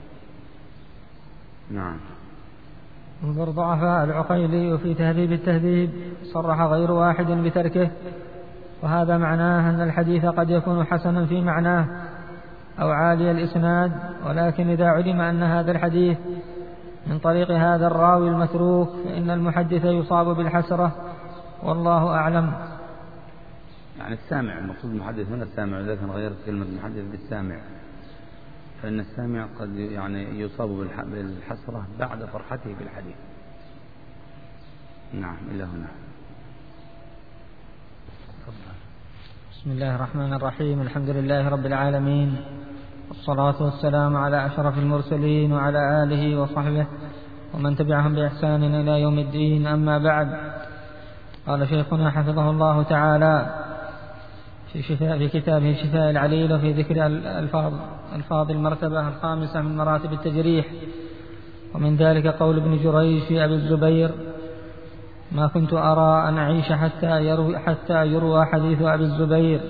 نعم. انظر ضعفاء العقيلي في تهذيب التهذيب صرح غير واحد بتركه، وهذا معناه أن الحديث قد يكون حسنا في معناه أو عالي الإسناد، ولكن إذا علم أن هذا الحديث من طريق هذا الراوي المتروك فإن المحدث يصاب بالحسرة، والله أعلم. يعني السامع، المقصود المحدث هنا السامع، لذلك غيرت كلمة المحدث بالسامع، فإن السامع قد يعني يصاب بالحسرة بعد فرحته بالحديث. نعم، إلى هنا. بسم الله الرحمن الرحيم، الحمد لله رب العالمين، والصلاة والسلام على أشرف المرسلين وعلى آله وصحبه ومن تبعهم بإحسان إلى يوم الدين، أما بعد. قال شيخنا حفظه الله تعالى في, شفاء في كتابه شفاء العليل وفي ذكر الألفاظ الفاظ المرتبة الخامسة من مراتب التجريح، ومن ذلك قول ابن جريج في أبي الزبير: ما كنت أرى أن أعيش حتى يروي, حتى يروى حديث أبي الزبير.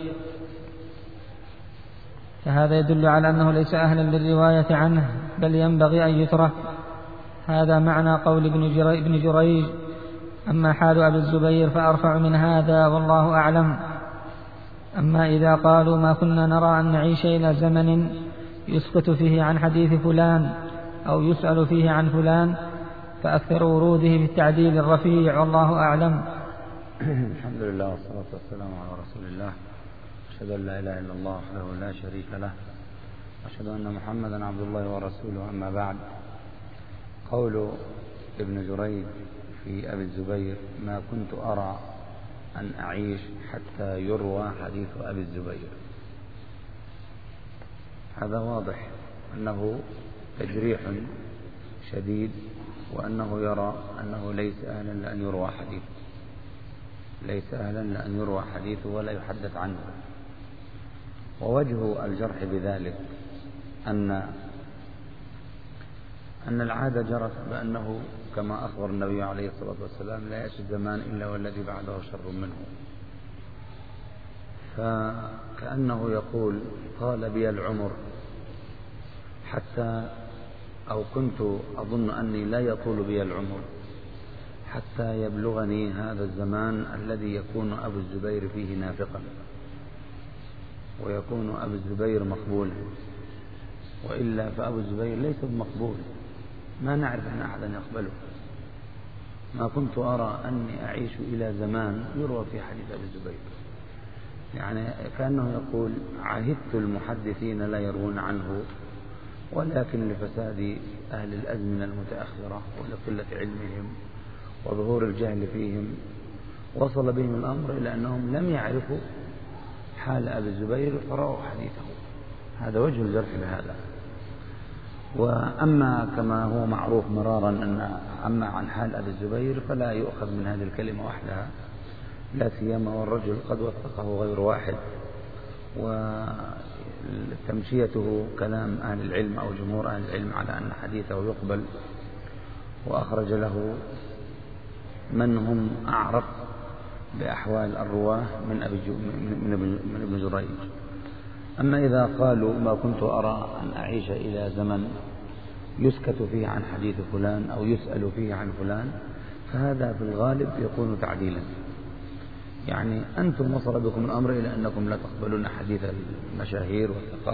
فهذا يدل على أنه ليس أهلا للرواية عنه، بل ينبغي أن يترك. هذا معنى قول ابن جريج. أما حال أبي الزبير فأرفع من هذا، والله أعلم. أما إذا قالوا ما كنا نرى أن نعيش إلى زمن يسكت فيه عن حديث فلان أو يسأل فيه عن فلان، فأكثر وروده في التعديل الرفيع، والله أعلم. الحمد لله والصلاة والسلام على رسول الله، أشهد أن لا إله إلا الله وحده لا شريك له، أشهد أن محمدا عبد الله ورسوله، أما بعد. قول ابن جريج في أبي الزبير: ما كنت أرى أن أعيش حتى يروى حديث أبي الزبير، هذا واضح أنه تجريح شديد، وأنه يرى أنه ليس أهلا لأن يروى حديث ليس أهلا لأن يروى حديثه ولا يحدث عنه. ووجه الجرح بذلك أن أن العادة جرت بأنه كما أخبر النبي عليه الصلاة والسلام: لا يأتي الزمان إلا والذي بعده شر منه. فكأنه يقول: طال بي العمر حتى أو كنت أظن أني لا يطول بي العمر حتى يبلغني هذا الزمان الذي يكون أبو الزبير فيه نافقا، ويكون أبو الزبير مقبولا، وإلا فأبو الزبير ليس بمقبول، ما نعرف أن أحدا يقبله. ما كنت أرى أني أعيش إلى زمان يروى في حديث أبي الزبير، يعني كأنه يقول: عهدت المحدثين لا يروون عنه، ولكن لفساد أهل الأزمنة المتأخرة ولقلة علمهم وظهور الجهل فيهم وصل بهم الأمر إلى أنهم لم يعرفوا حال أبي الزبير فرأوا حديثه. هذا وجه الجرح بهذا. وأما كما هو معروف مرارا أن أما عن حال أبي الزبير فلا يؤخذ من هذه الكلمة وحدها، لا سيما والرجل قد وثقه غير واحد، وتمشيته كلام أهل العلم أو جمهور أهل العلم على أن حديثه يقبل، وأخرج له من هم أعرف بأحوال الرواه من أبي من ابن جريج. أما إذا قالوا: ما كنت أرى أن أعيش إلى زمن يسكت فيه عن حديث فلان أو يسأل فيه عن فلان، فهذا في الغالب يكون تعديلا، يعني أنتم وصل بكم الأمر إلى أنكم لا تقبلون حديث المشاهير والثقات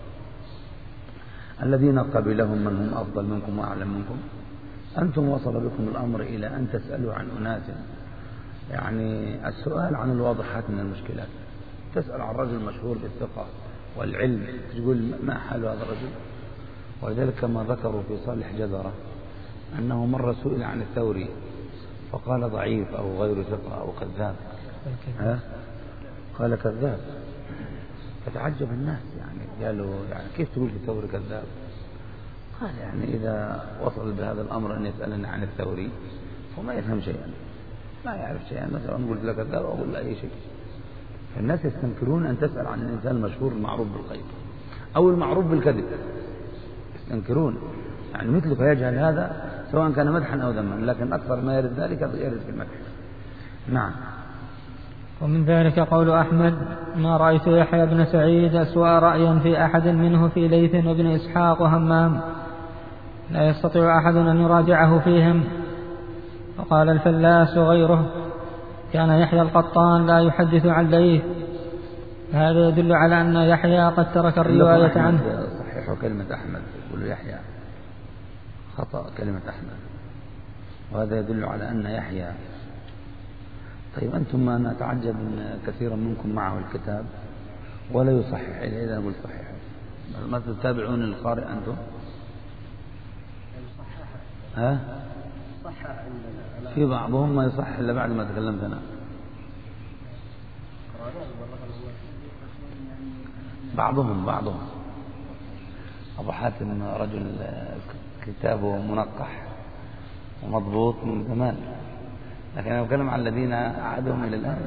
الذين قبلهم من هم أفضل منكم وأعلم منكم. أنتم وصل بكم الأمر إلى أن تسألوا عن أناس، يعني السؤال عن الواضحات من المشكلات. تسأل عن رجل مشهور بالثقة والعلم، تقول: ما حال هذا الرجل؟ ولذلك كما ذكروا في صالح جزرة أنه مرة سئل عن الثوري فقال: ضعيف أو غير ثقة أو كذاب. ها؟ قال: كذاب. فتعجب الناس، يعني قالوا: يعني كيف تقول في الثوري كذاب؟ يعني إذا وصل بهذا الأمر أن يسألني عن الثوري وما يفهم شيئا، ما يعرف شيئا، مثلا قلت لك كذا وأقول لا أي شيء. فالناس يستنكرون أن تسأل عن الإنسان المشهور المعروف بالخير أو المعروف بالكذب، يستنكرون، يعني مثلك يجهل هذا سواء كان مدحا أو ذما، لكن أكثر ما يرد ذلك يرد في المدح. نعم. ومن ذلك قول أحمد: ما رأيت يحيى بن سعيد أسوأ رأيا في أحد منه في ليث وابن إسحاق وهمام، لا يستطيع أحد أن يراجعه فيهم. وقال الفلاس وغيره: كان يحيى القطان لا يحدث عن ليث. هذا يدل على أن يحيى قد ترك الرواية عنه. صحيح كلمة أحمد، يقول يحيى خطأ كلمة أحمد، وهذا يدل على أن يحيى. طيب أنتم ما أنا أتعجب أن كثيرا منكم معه الكتاب ولا يصحح إلا إذا نقول صحيح. ما تتابعون القارئ أنتم؟ ها؟ في بعضهم ما يصحح إلا بعد ما تكلمت أنا. بعضهم بعضهم أبو حاتم رجل كتابه منقح ومضبوط من زمان، لكن أنا أتكلم عن الذين عادهم إلى الآن.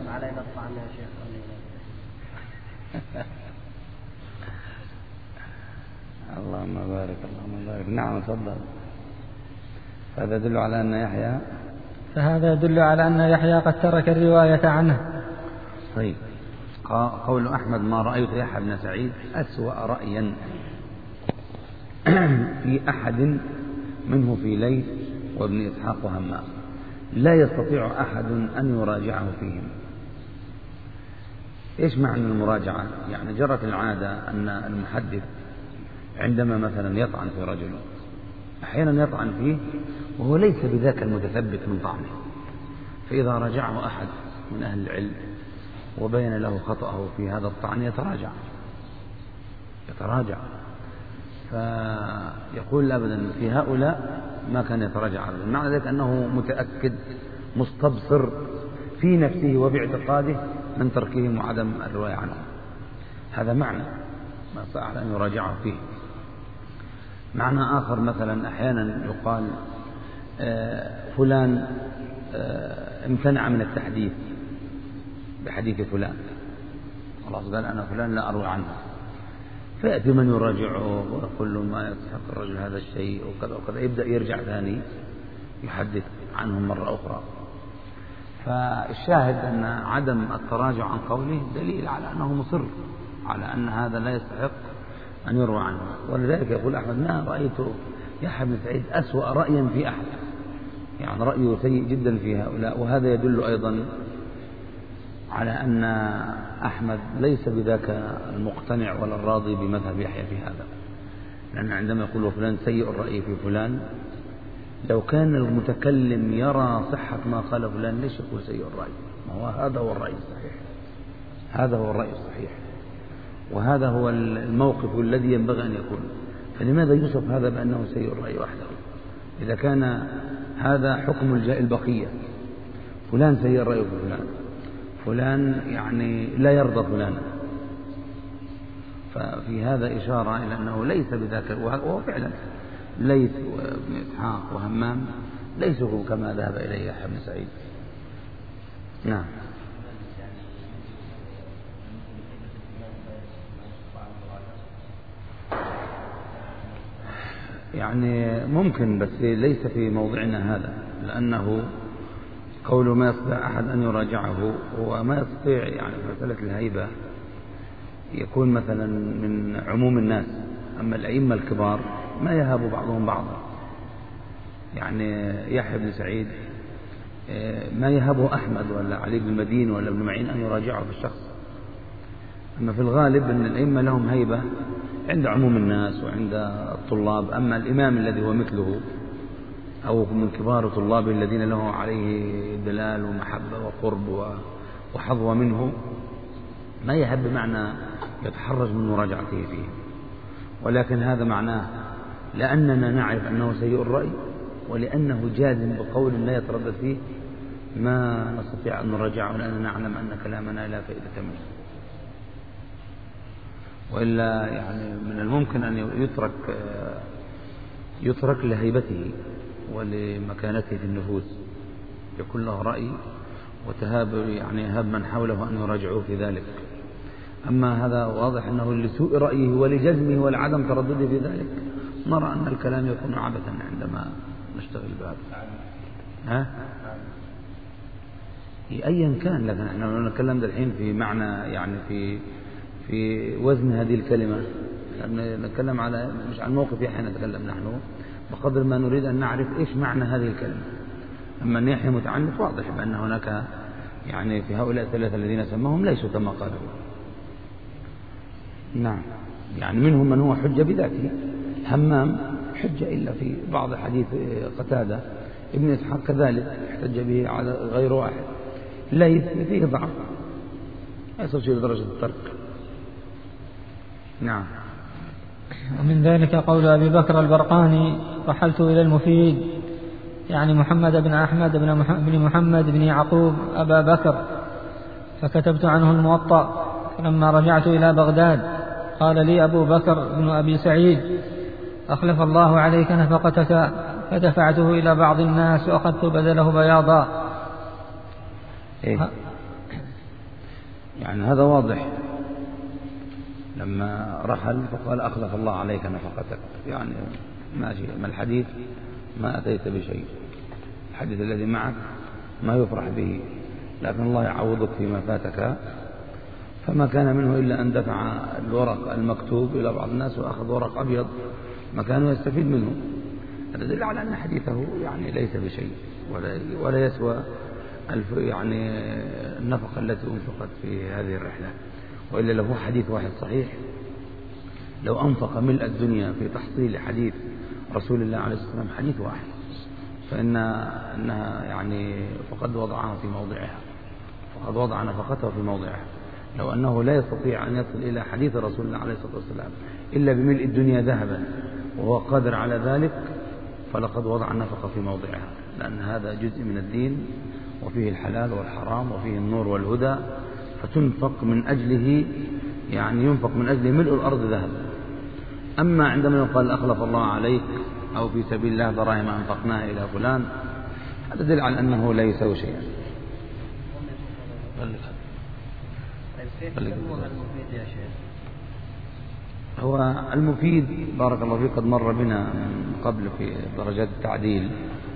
اللهم بارك اللهم بارك. نعم تفضل. فهذا يدل على أن يحيى فهذا يدل على أن يحيى قد ترك الرواية عنه. طيب، قول أحمد: ما رأيت يحيى بن سعيد أسوأ رأيا في أحد منه في ليث وابن إسحاق وهمام، لا يستطيع أحد أن يراجعه فيهم. إيش معنى المراجعة؟ يعني جرت العادة أن المحدث عندما مثلا يطعن في رجل أحيانا يطعن فيه وهو ليس بذاك المتثبت من طعنه، فإذا راجعه أحد من أهل العلم وبين له خطأه في هذا الطعن يتراجع يتراجع فيقول أبدا في هؤلاء ما كان يتراجع أبدا. معنى ذلك أنه متأكد مستبصر في نفسه وباعتقاده من تركهم وعدم الرواية عنه. هذا معنى ما صح أن يراجعه فيه. معنى آخر مثلا أحيانا يقال فلان امتنع من التحديث بحديث فلان، خلاص قال أنا فلان لا أروي عنه، فيأتي من يراجعه ويقول له ما يستحق الرجل هذا الشيء وكذا وكذا، يبدأ يرجع ثاني يحدث عنهم مرة أخرى. فالشاهد أن عدم التراجع عن قوله دليل على أنه مصر على أن هذا لا يستحق أن يروى عنه. ولذلك يقول أحمد: ما رأيت يحيى بن سعيد أسوأ رأيا في أحد، يعني رأيه سيء جدا في هؤلاء. وهذا يدل أيضا على أن أحمد ليس بذاك المقتنع ولا الراضي بمذهب يحيى في هذا، لأن عندما يقول فلان سيء الرأي في فلان، لو كان المتكلم يرى صحة ما قال فلان ليش يقول سيء الرأي؟ ما هو هذا هو الرأي الصحيح، هذا هو الرأي الصحيح، وهذا هو الموقف الذي ينبغي أن يكون. فلماذا يوصف هذا بأنه سيء الرأي وحده إذا كان هذا حكم البقية؟ فلان سيء الرأي في فلان، فلان يعني لا يرضى فلانا، ففي هذا إشارة إلى أنه ليس بذاك، وهو فعلا ليث وابن إسحاق وهمام ليسوا كما ذهب إليه يحيى بن سعيد. نعم. يعني ممكن بس ليس في موضعنا هذا، لأنه قول ما يستطيع أحد أن يراجعه هو ما يستطيع، يعني مسألة الهيبة يكون مثلا من عموم الناس، أما الأئمة الكبار ما يهاب بعضهم بعضا. يعني يحيى بن سعيد ما يهابه أحمد ولا علي بن المدين ولا ابن معين أن يراجعه في الشخص. أما في الغالب أن الأئمة لهم هيبة عند عموم الناس وعند الطلاب، أما الإمام الذي هو مثله أو من كبار طلابه الذين له عليه دلال ومحبة وقرب وحظوة منه ما يهب بمعنى يتحرج من مراجعته فيه. ولكن هذا معناه لأننا نعرف أنه سيء الرأي ولأنه جازم بقول لا يتردد فيه ما نستطيع أن نراجعه، لأننا نعلم أن كلامنا لا فائدة منه. وإلا يعني من الممكن أن يترك يترك لهيبته ولمكانته في النفوس، يكون له رأي وتهاب يعني هاب من حوله أن يراجعوه في ذلك. أما هذا واضح أنه لسوء رأيه ولجزمه ولعدم تردده في ذلك، نرى أن الكلام يكون عبثا عندما نشتغل بهذا. ها؟ أيا كان، لكن نحن نتكلم الحين في معنى يعني في في وزن هذه الكلمة، نتكلم على مش عن موقف حين نتكلم نحن بقدر ما نريد أن نعرف إيش معنى هذه الكلمة. أما الناحية متعنت واضح بأن هناك يعني في هؤلاء الثلاثة الذين سماهم ليسوا كما قالوا. نعم، يعني منهم من هو حجة بذاته، همام حجة إلا في بعض حديث قتادة، ابن إسحاق كذلك احتج به على غير واحد، ليث فيه ضعف لا يصل إلى درجة الترك. نعم. ومن ذلك قول أبي بكر البرقاني: رحلت إلى المفيد، يعني محمد بن أحمد بن محمد بن يعقوب أبا بكر، فكتبت عنه الموطأ. فلما رجعت إلى بغداد قال لي أبو بكر بن أبي سعيد: أخلف الله عليك نفقتك، فدفعته إلى بعض الناس وأخذت بدله بياضا. إيه؟ يعني هذا واضح، لما رحل فقال أخلف الله عليك نفقتك، يعني ماشي، ما الحديث ما أتيت بشيء، الحديث الذي معك ما يفرح به، لكن الله يعوضك فيما فاتك. فما كان منه إلا أن دفع الورق المكتوب إلى بعض الناس وأخذ ورق أبيض مكانه يستفيد منه. هذا يدل على أن حديثه يعني ليس بشيء ولا, ولا يسوى يعني النفقة التي أنفقت في هذه الرحلة. وإلا له حديث واحد صحيح، لو أنفق ملء الدنيا في تحصيل حديث رسول الله عليه الصلاة والسلام حديث واحد فإن أنها يعني فقد وضعها في موضعها، فقد وضع نفقته في موضعها. لو أنه لا يستطيع أن يصل إلى حديث رسول الله عليه الصلاة والسلام إلا بملء الدنيا ذهبا وهو قادر على ذلك، فلقد وضع النفقة في موضعها، لأن هذا جزء من الدين وفيه الحلال والحرام وفيه النور والهدى، فتنفق من أجله، يعني ينفق من أجله ملء الأرض ذهبا. أما عندما يقال أخلف الله عليك أو في سبيل الله دراهم أنفقناها إلى فلان، هذا دل على أنه لا يسوي شيئا. هو المفيد بارك الله فيك قد مر بنا من قبل في درجات التعديل.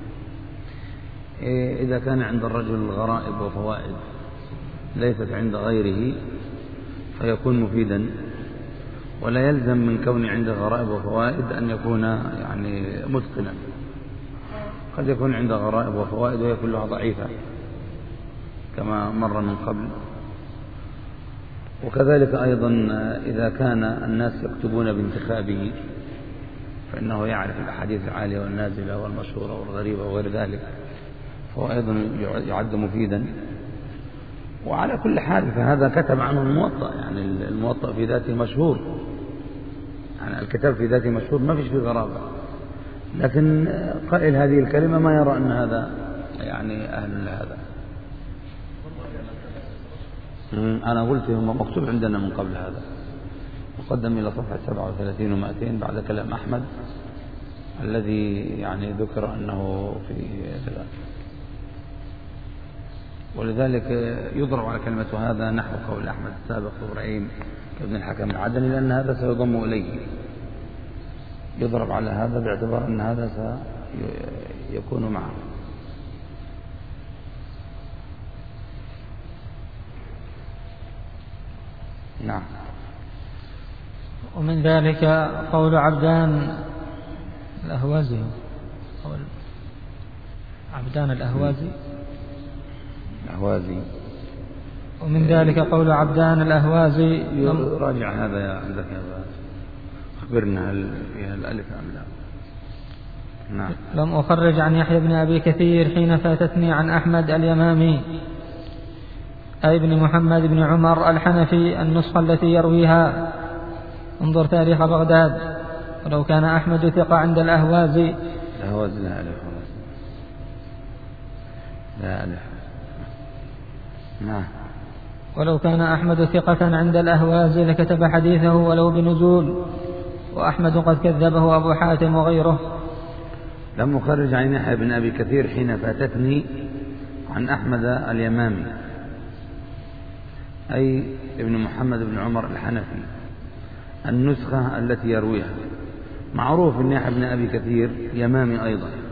إذا كان عند الرجل غرائب وفوائد ليست عند غيره فيكون مفيدا، ولا يلزم من كون عنده غرائب وفوائد أن يكون يعني متقنا. قد يكون عنده غرائب وفوائد وهي كلها ضعيفة كما مر من قبل. وكذلك أيضا إذا كان الناس يكتبون بانتخابه فإنه يعرف الأحاديث العالية والنازلة والمشهورة والغريبة وغير ذلك، فهو أيضا يعد مفيدا. وعلى كل حال فهذا كتب عنه الموطأ، يعني الموطأ في ذاته مشهور، يعني الكتاب في ذاته مشهور ما فيش فيه غرابة، لكن قائل هذه الكلمة ما يرى أن هذا يعني أهل لهذا. أنا قلت هم مكتوب عندنا من قبل هذا، مقدم إلى صفحة سبعة وثلاثين ومائتين بعد كلام أحمد الذي يعني ذكر أنه في ثلاث. ولذلك يضرب على كلمة هذا نحو قول أحمد السابق إبراهيم ابن الحكم العدني، لأن هذا سيضم إليه. يضرب على هذا باعتبار أن هذا سيكون معه. نعم. ومن ذلك قول عبدان الأهوازي، عبدان الأهوازي الأهوازي ومن ذلك قول عبدان الأهوازي. راجع هذا يا عندك هذا، أخبرنا هل فيها الألف أم لا. نعم. لم أخرج عن يحيى بن أبي كثير حين فاتتني عن أحمد اليمامي أي بن محمد بن عمر الحنفي النسخة التي يرويها، انظر تاريخ بغداد. ولو كان أحمد ثقة عند الأهوازي الأهوازي لا ألف لا ألف. نعم. ولو كان أحمد ثقة عند الأهوازي لكتب حديثه ولو بنزول، وأحمد قد كذبه أبو حاتم وغيره. لم أخرج عن يحيى بن أبي كثير حين فاتتني عن أحمد اليمامي أي ابن محمد بن عمر الحنفي النسخة التي يرويها. معروف أن يحيى بن أبي كثير يمامي أيضا.